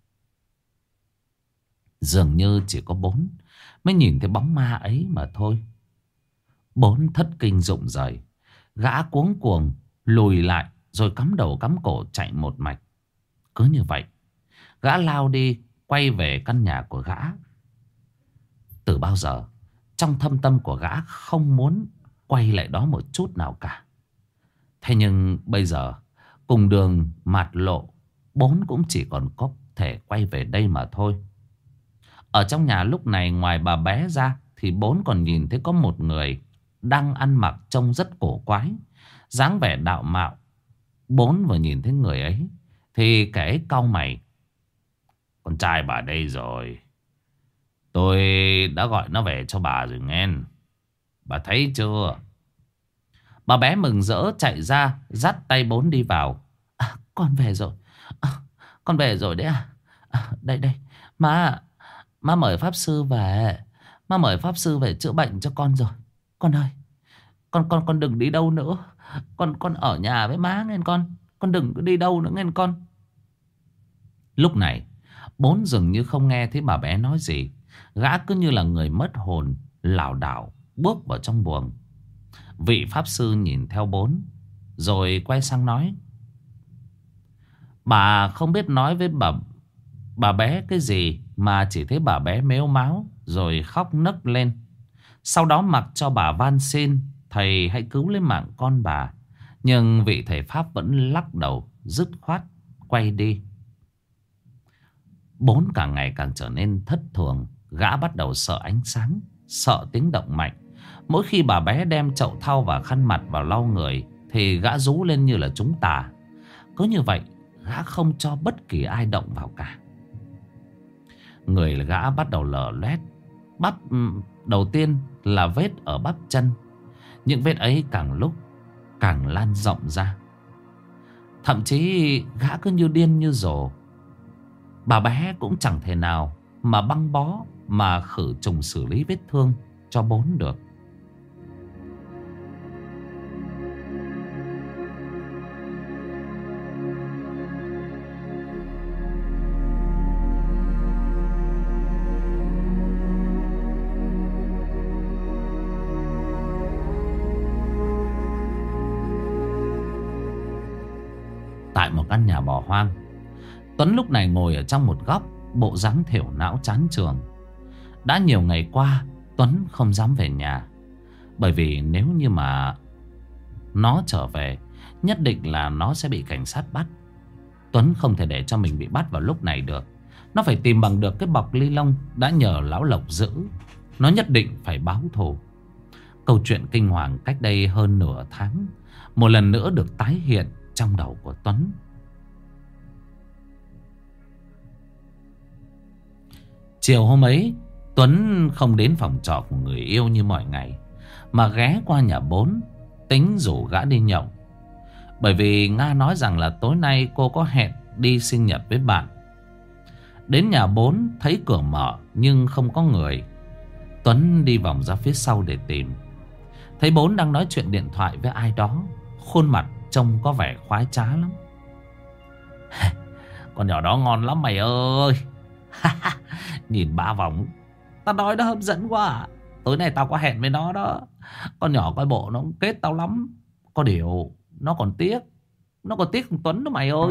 Dường như chỉ có Bốn mới nhìn thấy bóng ma ấy mà thôi. Bốn thất kinh rụng rời. Gã cuống cuồng lùi lại, rồi cắm đầu cắm cổ chạy một mạch. Cứ như vậy, gã lao đi, quay về căn nhà của gã. Từ bao giờ, trong thâm tâm của gã không muốn quay lại đó một chút nào cả. Thế nhưng bây giờ, cùng đường mạt lộ, Bốn cũng chỉ còn có thể quay về đây mà thôi. Ở trong nhà lúc này, ngoài bà bé ra, thì Bốn còn nhìn thấy có một người đang ăn mặc trông rất cổ quái, dáng vẻ đạo mạo. Bốn vừa nhìn thấy người ấy thì kẻ ấy cau mày: Con trai bà đây rồi. Tôi đã gọi nó về cho bà rồi nghe. Bà thấy chưa? Bà bé mừng rỡ chạy ra, dắt tay Bốn đi vào. Con về rồi. Con về rồi đấy à? Đây đây, má mời pháp sư về. Má mời pháp sư về chữa bệnh cho con rồi. Con ơi, con đừng đi đâu nữa. Con ở nhà với má nghe con. Con đừng có đi đâu nữa nghe con. Lúc này, Bốn dường như không nghe thấy bà bé nói gì. Gã cứ như là người mất hồn, lảo đảo bước vào trong buồng. Vị pháp sư nhìn theo Bốn, rồi quay sang nói: Bà không biết nói với bà bé cái gì, mà chỉ thấy bà bé mếu máo rồi khóc nấc lên. Sau đó mặc cho bà van xin thầy hãy cứu lấy mạng con bà. Nhưng vị thầy pháp vẫn lắc đầu dứt khoát quay đi. Bốn càng ngày càng trở nên thất thường. Gã bắt đầu sợ ánh sáng, sợ tiếng động mạnh. Mỗi khi bà bé đem chậu thau và khăn mặt vào lau người thì gã rú lên như là trúng tà. Cứ như vậy, gã không cho bất kỳ ai động vào cả. Người gã bắt đầu lở loét. Đầu tiên là vết ở bắp chân. Những vết ấy càng lúc càng lan rộng ra. Thậm chí gã cứ như điên như rồ. Bà bé cũng chẳng thể nào mà băng bó, mà khử trùng xử lý vết thương cho Bốn được. Tại một căn nhà bỏ hoang, Tuấn lúc này ngồi ở trong một góc, bộ dáng thểu não chán chường. Đã nhiều ngày qua, Tuấn không dám về nhà. Bởi vì nếu như mà nó trở về, nhất định là nó sẽ bị cảnh sát bắt. Tuấn không thể để cho mình bị bắt vào lúc này được. Nó phải tìm bằng được cái bọc ly lông đã nhờ lão Lộc giữ. Nó nhất định phải báo thù. Câu chuyện kinh hoàng cách đây hơn nửa tháng một lần nữa được tái hiện trong đầu của Tuấn. Chiều hôm ấy, Tuấn không đến phòng trọ của người yêu như mọi ngày, mà ghé qua nhà Bốn, tính rủ gã đi nhậu. Bởi vì Nga nói rằng là tối nay cô có hẹn đi sinh nhật với bạn. Đến nhà Bốn thấy cửa mở nhưng không có người. Tuấn đi vòng ra phía sau để tìm. Thấy Bốn đang nói chuyện điện thoại với ai đó. Khuôn mặt trông có vẻ khoái trá lắm. Con nhỏ đó ngon lắm mày ơi. Nhìn 3 vòng, tao nói nó hấp dẫn quá à. Tối nay tao có hẹn với nó đó. Con nhỏ coi bộ nó kết tao lắm. Có điều nó còn tiếc. Nó còn tiếc thằng Tuấn đó mày ơi.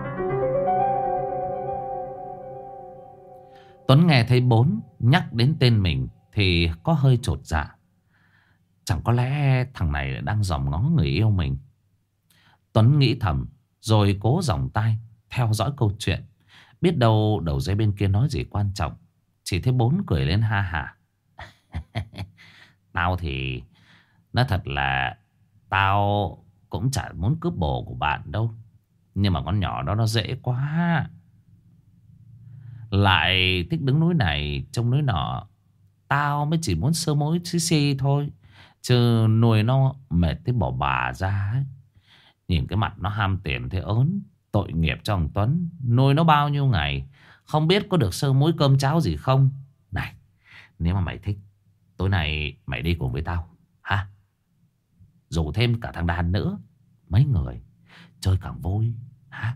Tuấn nghe thấy Bốn nhắc đến tên mình thì có hơi chột dạ. Chẳng có lẽ thằng này đang dòm ngó người yêu mình. Tuấn nghĩ thầm rồi cố giòng tai theo dõi câu chuyện. Biết đâu đầu dây bên kia nói gì quan trọng. Chỉ thấy Bốn cười lên ha hả. Tao thì nói thật là tao cũng chả muốn cướp bồ của bạn đâu. Nhưng mà con nhỏ đó nó dễ quá. Lại thích đứng núi này trông núi nọ. Tao mới chỉ muốn sơ mối xí xì thôi. Chứ nuôi nó mệt tới bỏ bà ra ấy. Nhìn cái mặt nó ham tiền thế ớn. Tội nghiệp cho thằng Tuấn. Nuôi nó bao nhiêu ngày, không biết có được sơ muối cơm cháo gì không. Này, nếu mà mày thích, tối nay mày đi cùng với tao hả? Rủ thêm cả thằng Đàn nữa. Mấy người chơi càng vui hả?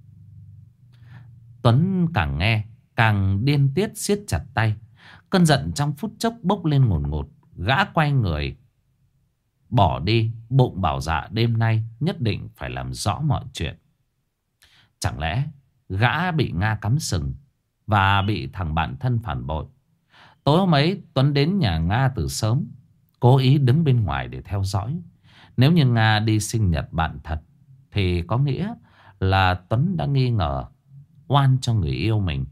Tuấn càng nghe càng điên tiết siết chặt tay. Cơn giận trong phút chốc bốc lên ngùn ngụt. Gã quay người bỏ đi, bụng bảo dạ đêm nay nhất định phải làm rõ mọi chuyện. Chẳng lẽ gã bị Nga cắm sừng và bị thằng bạn thân phản bội? Tối hôm ấy Tuấn đến nhà Nga từ sớm, cố ý đứng bên ngoài để theo dõi. Nếu như Nga đi sinh nhật bạn thật thì có nghĩa là Tuấn đã nghi ngờ oan cho người yêu mình.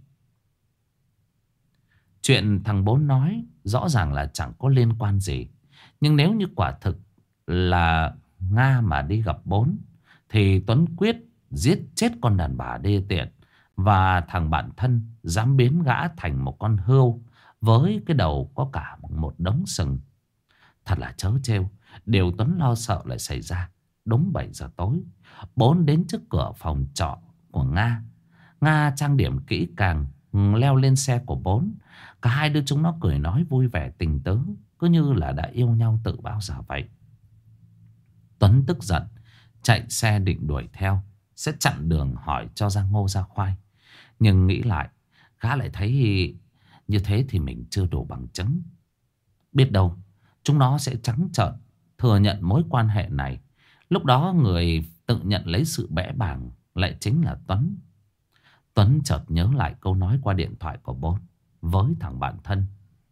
Chuyện thằng Bốn nói rõ ràng là chẳng có liên quan gì. Nhưng nếu như quả thực là Nga mà đi gặp Bốn thì Tuấn quyết giết chết con đàn bà đê tiện và thằng bạn thân dám biến gã thành một con hươu với cái đầu có cả một đống sừng. Thật là trớ trêu. Điều Tuấn lo sợ lại xảy ra. Đúng 7 giờ tối, Bốn đến trước cửa phòng trọ của Nga. Nga trang điểm kỹ càng, leo lên xe của Bốn. Cả hai đứa chúng nó cười nói vui vẻ tình tứ, cứ như là đã yêu nhau từ bao giờ vậy. Tuấn tức giận, chạy xe định đuổi theo, sẽ chặn đường hỏi cho ra ngô ra khoai. Nhưng nghĩ lại, gã lại thấy như thế thì mình chưa đủ bằng chứng. Biết đâu chúng nó sẽ trắng trợn thừa nhận mối quan hệ này. Lúc đó người tự nhận lấy sự bẽ bàng lại chính là Tuấn. Tuấn chợt nhớ lại câu nói qua điện thoại của Bốn với thằng bạn thân.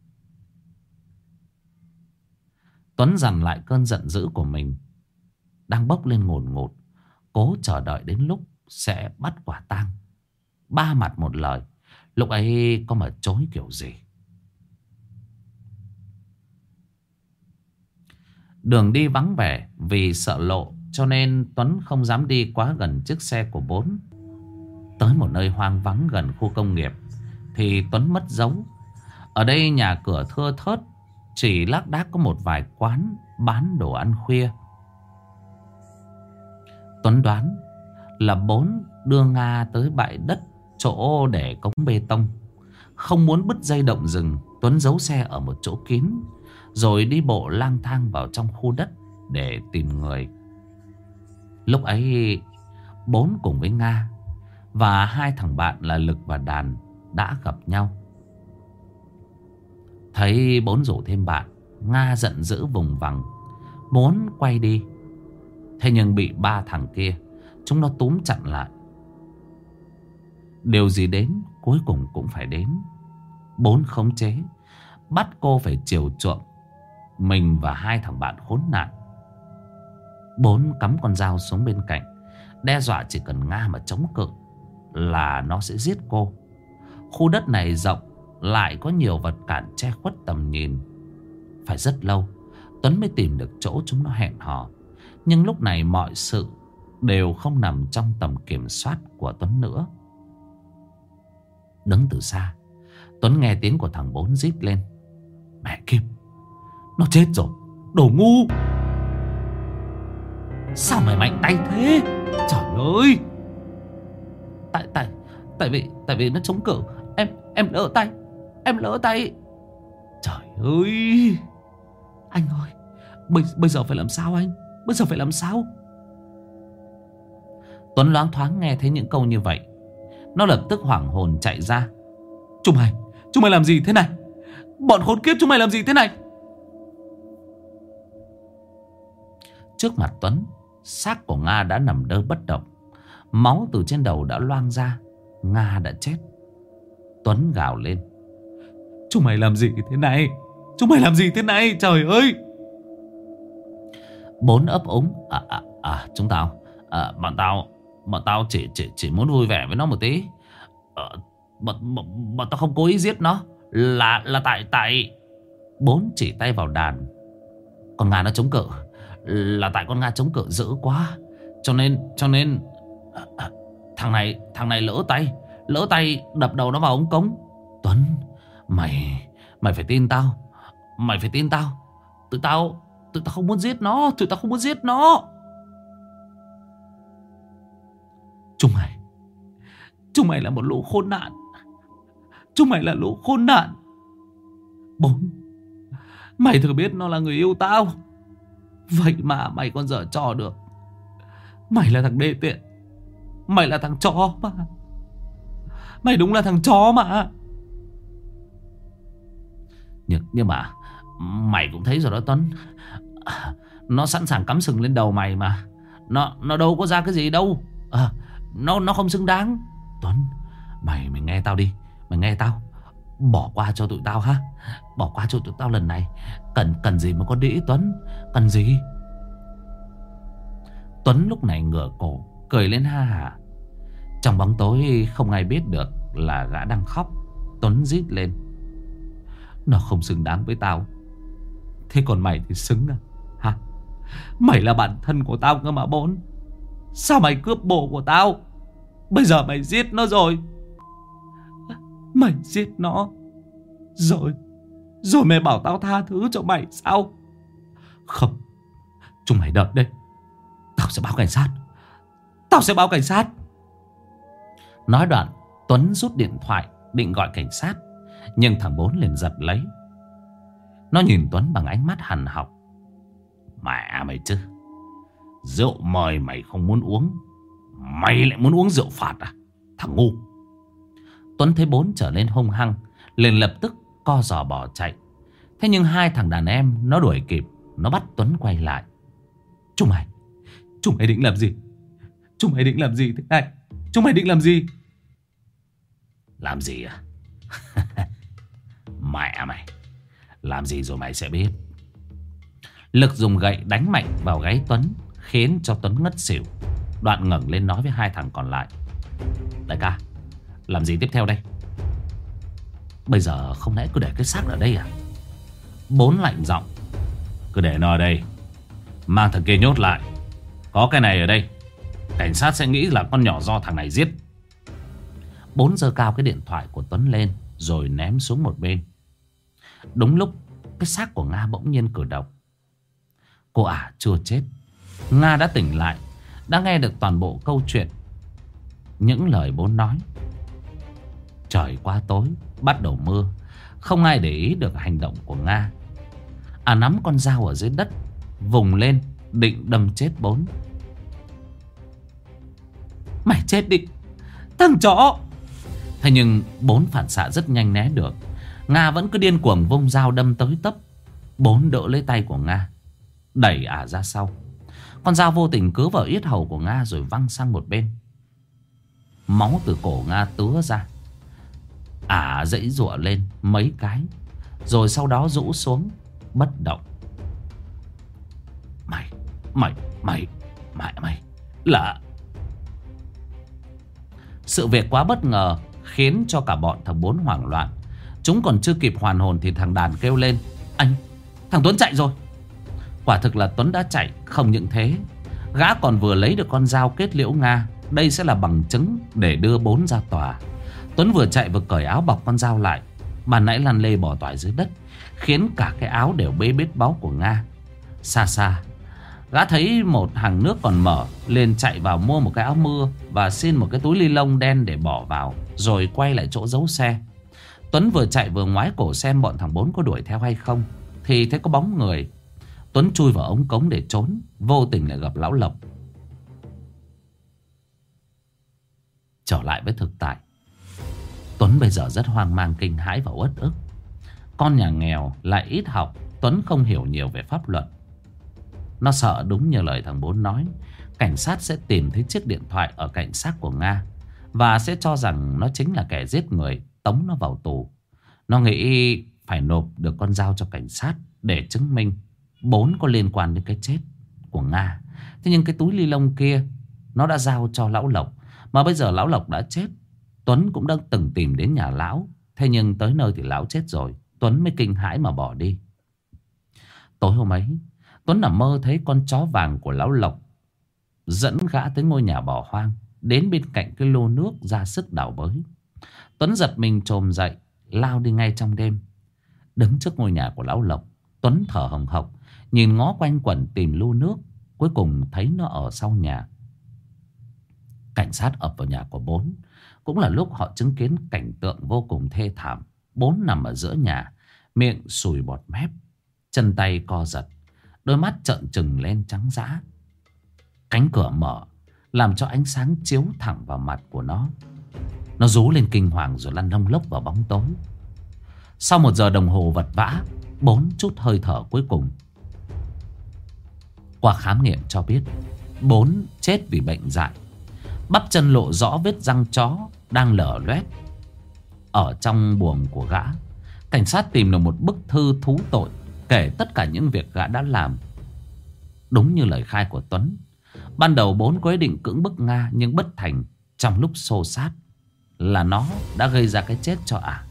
Tuấn dằn lại cơn giận dữ của mình đang bốc lên ngùn ngụt, cố chờ đợi đến lúc sẽ bắt quả tang. Ba mặt một lời, lúc ấy có mà chối kiểu gì. Đường đi vắng vẻ vì sợ lộ, cho nên Tuấn không dám đi quá gần chiếc xe của Bốn. Tới một nơi hoang vắng gần khu công nghiệp thì Tuấn mất dấu. Ở đây nhà cửa thưa thớt, chỉ lác đác có một vài quán bán đồ ăn khuya. Tuấn đoán là Bốn đưa Nga tới bãi đất chỗ để cống bê tông. Không muốn bứt dây động rừng, Tuấn giấu xe ở một chỗ kín, rồi đi bộ lang thang vào trong khu đất để tìm người. Lúc ấy Bốn cùng với Nga và hai thằng bạn là Lực và Đàn đã gặp nhau. Thấy Bốn rủ thêm bạn, Nga giận dữ vùng vằng muốn quay đi. Thế nhưng bị ba thằng kia chúng nó túm chặn lại. Điều gì đến cuối cùng cũng phải đến. Bốn khống chế, bắt cô phải chiều chuộng mình và hai thằng bạn khốn nạn. Bốn cắm con dao xuống bên cạnh, đe dọa chỉ cần Nga mà chống cự là nó sẽ giết cô. Khu đất này rộng, lại có nhiều vật cản che khuất tầm nhìn. Phải rất lâu Tuấn mới tìm được chỗ chúng nó hẹn hò. Nhưng lúc này mọi sự đều không nằm trong tầm kiểm soát của Tuấn nữa. Đứng từ xa, Tuấn nghe tiếng của thằng Bốn rít lên. Mẹ kiếp, nó chết rồi, đồ ngu. Sao mày mạnh tay thế? Trời ơi. Tại vì nó chống cự. Em lỡ tay. Em lỡ tay. Trời ơi. Anh ơi, bây giờ phải làm sao anh? Bây giờ phải làm sao? Tuấn loáng thoáng nghe thấy những câu như vậy. Nó lập tức hoảng hồn chạy ra. Chúng mày làm gì thế này? Bọn khốn kiếp chúng mày làm gì thế này? Trước mặt Tuấn, xác của Nga đã nằm đơ bất động. Máu từ trên đầu đã loang ra. Nga đã chết. Tuấn gào lên: chúng mày làm gì thế này? Chúng mày làm gì thế này? Trời ơi! Bốn ấp úng: bọn tao chỉ muốn vui vẻ với nó một tí. Bọn tao không cố ý giết nó. Là tại Bốn chỉ tay vào đàn. Con Nga nó chống cự. Là tại con Nga chống cự dữ quá. Cho nên thằng này lỡ tay đập đầu nó vào ống cống. Tuấn, mày phải tin tao. Mày phải tin tao. Tụi tao không muốn giết nó. Tụi tao không muốn giết nó. Chúng mày là một lũ khốn nạn. Chúng mày là lũ khốn nạn. Bốn, mày thử biết nó là người yêu tao. Vậy mà mày còn dở trò được. Mày là thằng đê tiện. Mày là thằng chó mà. Mày đúng là thằng chó mà. Nhưng mà mày cũng thấy rồi đó Tuấn. Nó sẵn sàng cắm sừng lên đầu mày mà. Nó đâu có ra cái gì đâu. Nó không xứng đáng. Tuấn, mày nghe tao đi. Mày nghe tao. Bỏ qua cho tụi tao ha. Bỏ qua cho tụi tao lần này. Cần gì mà có đĩ Tuấn? Cần gì? Tuấn lúc này ngửa cổ cười lên ha hả. Trong bóng tối không ai biết được là gã đang khóc. Tuấn rít lên: nó không xứng đáng với tao. Thế còn mày thì xứng à? Hả? Mày là bạn thân của tao cơ mà Bốn. Sao mày cướp bồ của tao? Bây giờ mày giết nó rồi. Mày giết nó Rồi mày bảo tao tha thứ cho mày sao? Không. Chúng mày đợi đây. Tao sẽ báo cảnh sát. Tao sẽ báo cảnh sát. Nói đoạn Tuấn rút điện thoại định gọi cảnh sát. Nhưng thằng Bốn liền giật lấy. Nó nhìn Tuấn bằng ánh mắt hằn học. Mẹ mày chứ. Rượu mời mày không muốn uống, mày lại muốn uống rượu phạt à? Thằng ngu. Tuấn thấy Bốn trở lên hung hăng, liền lập tức co giò bỏ chạy. Thế nhưng hai thằng đàn em nó đuổi kịp. Nó bắt Tuấn quay lại. Chúng mày định làm gì? Chúng mày định làm gì thế này? Chúng mày định làm gì? Làm gì à? Mẹ mày, làm gì rồi mày sẽ biết. Lực dùng gậy đánh mạnh vào gáy Tuấn, khiến cho Tuấn ngất xỉu. Đoạn ngẩng lên nói với hai thằng còn lại: đại ca, làm gì tiếp theo đây? Bây giờ không lẽ cứ để cái xác ở đây à? Bốn lạnh giọng: cứ để nó ở đây, mang thằng kia nhốt lại. Có cái này ở đây, cảnh sát sẽ nghĩ là con nhỏ do thằng này giết. Bốn giơ cao cái điện thoại của Tuấn lên, rồi ném xuống một bên. Đúng lúc cái xác của Nga bỗng nhiên cử động. Cô ả chưa chết. Nga đã tỉnh lại, đã nghe được toàn bộ câu chuyện, những lời Bốn nói. Trời quá tối, bắt đầu mưa. Không ai để ý được hành động của Nga. Ả nắm con dao ở dưới đất, vùng lên định đâm chết Bốn. Mày chết đi, thằng chó. Thế nhưng Bốn phản xạ rất nhanh né được. Nga vẫn cứ điên cuồng vung dao đâm tới tấp. Bốn đỡ lấy tay của Nga, đẩy ả ra sau. Con dao vô tình cứa vào yết hầu của Nga rồi văng sang một bên. Máu từ cổ Nga tứa ra. Ả giãy giụa lên mấy cái, rồi sau đó rũ xuống bất động. Mày là... Sự việc quá bất ngờ khiến cho cả bọn thằng Bốn hoảng loạn. Chúng còn chưa kịp hoàn hồn thì thằng Đàn kêu lên: anh, thằng Tuấn chạy rồi. Quả thực là Tuấn đã chạy. Không những thế, gã còn vừa lấy được con dao kết liễu Nga. Đây sẽ là bằng chứng để đưa Bốn ra tòa. Tuấn vừa chạy vừa cởi áo bọc con dao lại. Ban nãy lăn lê bỏ toại dưới đất, khiến cả cái áo đều bê bết máu của Nga. Xa xa, gã thấy một hàng nước còn mở, liền chạy vào mua một cái áo mưa và xin một cái túi ni lông đen để bỏ vào, rồi quay lại chỗ giấu xe. Tuấn vừa chạy vừa ngoái cổ xem bọn thằng Bốn có đuổi theo hay không, thì thấy có bóng người. Tuấn chui vào ống cống để trốn, vô tình lại gặp lão Lộc. Trở lại với thực tại, Tuấn bây giờ rất hoang mang, kinh hãi và uất ức. Con nhà nghèo lại ít học, Tuấn không hiểu nhiều về pháp luật. Nó sợ đúng như lời thằng Bốn nói, cảnh sát sẽ tìm thấy chiếc điện thoại ở cạnh xác của Nga và sẽ cho rằng nó chính là kẻ giết người, tống nó vào tù. Nó nghĩ phải nộp được con dao cho cảnh sát để chứng minh Bốn có liên quan đến cái chết của Nga. Thế nhưng cái túi ni lông kia nó đã giao cho lão Lộc, mà bây giờ lão Lộc đã chết. Tuấn cũng đã từng tìm đến nhà lão, thế nhưng tới nơi thì lão chết rồi. Tuấn mới kinh hãi mà bỏ đi. Tối hôm ấy, Tuấn nằm mơ thấy con chó vàng của lão Lộc dẫn gã tới ngôi nhà bỏ hoang, đến bên cạnh cái lô nước ra sức đào bới. Tuấn giật mình chồm dậy, lao đi ngay trong đêm. Đứng trước ngôi nhà của lão Lộc, Tuấn thở hồng hộc, nhìn ngó quanh quẩn tìm lô nước. Cuối cùng thấy nó ở sau nhà. Cảnh sát ập vào nhà của Bốn. Cũng là lúc họ chứng kiến cảnh tượng vô cùng thê thảm. Bốn nằm ở giữa nhà, miệng sùi bọt mép, chân tay co giật, đôi mắt trợn trừng lên trắng dã. Cánh cửa mở, làm cho ánh sáng chiếu thẳng vào mặt của nó. Nó rú lên kinh hoàng rồi lăn lông lốc vào bóng tối. Sau 1 giờ đồng hồ vật vã, Bốn chút hơi thở cuối cùng. Qua khám nghiệm cho biết Bốn chết vì bệnh dại. Bắp chân lộ rõ vết răng chó đang lở loét ở trong buồng của gã. Cảnh sát tìm được một bức thư thú tội, kể tất cả những việc gã đã làm. Đúng như lời khai của Tuấn, ban đầu Bốn có ý định cưỡng bức Nga nhưng bất thành. Trong lúc xô xát là nó đã gây ra cái chết cho ả.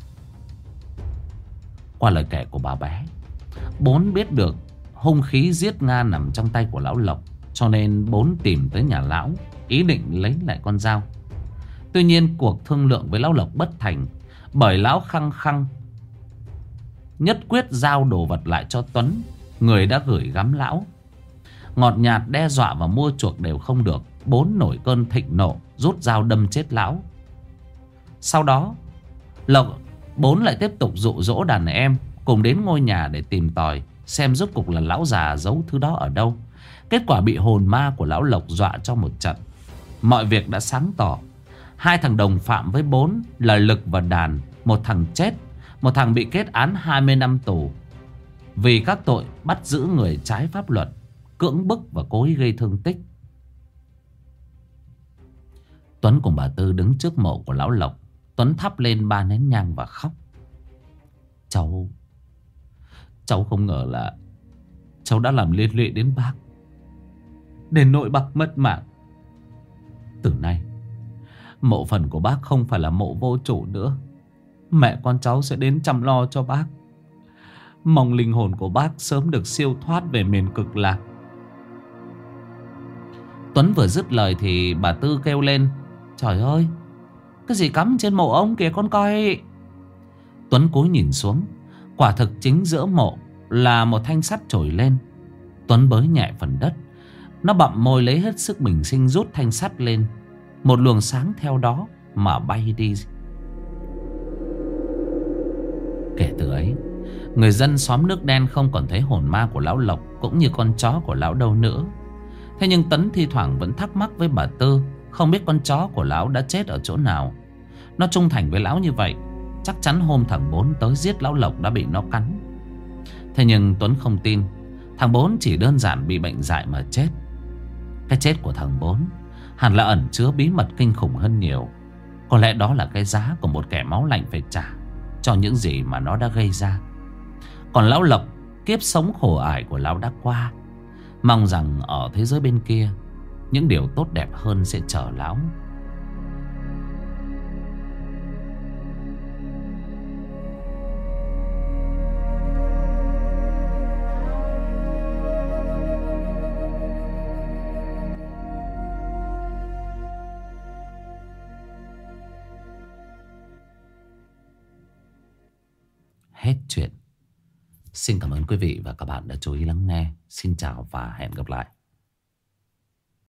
Qua lời kể của bà bé, Bốn biết được hung khí giết Nga nằm trong tay của lão Lộc, cho nên Bốn tìm tới nhà lão, ý định lấy lại con dao. Tuy nhiên cuộc thương lượng với lão Lộc bất thành, bởi lão khăng khăng nhất quyết giao đồ vật lại cho Tuấn, người đã gửi gắm lão. Ngọt nhạt đe dọa và mua chuộc đều không được. Bốn nổi cơn thịnh nộ, rút dao đâm chết lão. Sau đó Bốn lại tiếp tục dụ dỗ đàn em cùng đến ngôi nhà để tìm tòi xem rốt cục là lão già giấu thứ đó ở đâu. Kết quả bị hồn ma của lão Lộc dọa cho một trận. Mọi việc đã sáng tỏ. 2 thằng đồng phạm với Bốn là Lực và Đàn. Một thằng chết, một thằng bị kết án 20 năm tù vì các tội bắt giữ người trái pháp luật, cưỡng bức và cố ý gây thương tích. Tuấn cùng bà Tư đứng trước mộ của lão Lộc. Tuấn thắp lên 3 nén nhang và khóc. Cháu không ngờ là cháu đã làm liên lụy đến bác, đến nỗi bác mất mạng. Từ nay mộ phần của bác không phải là mộ vô chủ nữa. Mẹ con cháu sẽ đến chăm lo cho bác. Mong linh hồn của bác sớm được siêu thoát về miền cực lạc. Tuấn vừa dứt lời thì bà Tư kêu lên: Trời ơi, cái gì cắm trên mộ ông kìa con coi. Tuấn cúi nhìn xuống. Quả thực chính giữa mộ là một thanh sắt trồi lên. Tuấn bới nhẹ phần đất. Nó bặm môi lấy hết sức bình sinh rút thanh sắt lên. Một luồng sáng theo đó mà bay đi. Kể từ ấy, người dân xóm Nước Đen không còn thấy hồn ma của lão Lộc cũng như con chó của lão đâu nữa. Thế nhưng Tấn thi thoảng vẫn thắc mắc với bà Tư, không biết con chó của lão đã chết ở chỗ nào. Nó trung thành với lão như vậy, chắc chắn hôm thằng Bốn tới giết lão Lộc đã bị nó cắn. Thế nhưng Tuấn không tin. Thằng Bốn chỉ đơn giản bị bệnh dại mà chết. Cái chết của thằng Bốn hẳn là ẩn chứa bí mật kinh khủng hơn nhiều. Có lẽ đó là cái giá của một kẻ máu lạnh phải trả cho những gì mà nó đã gây ra. Còn lão Lộc, kiếp sống khổ ải của lão đã qua. Mong rằng ở thế giới bên kia những điều tốt đẹp hơn sẽ chờ lão. Hết chuyện. Xin cảm ơn quý vị và các bạn đã chú ý lắng nghe. Xin chào và hẹn gặp lại.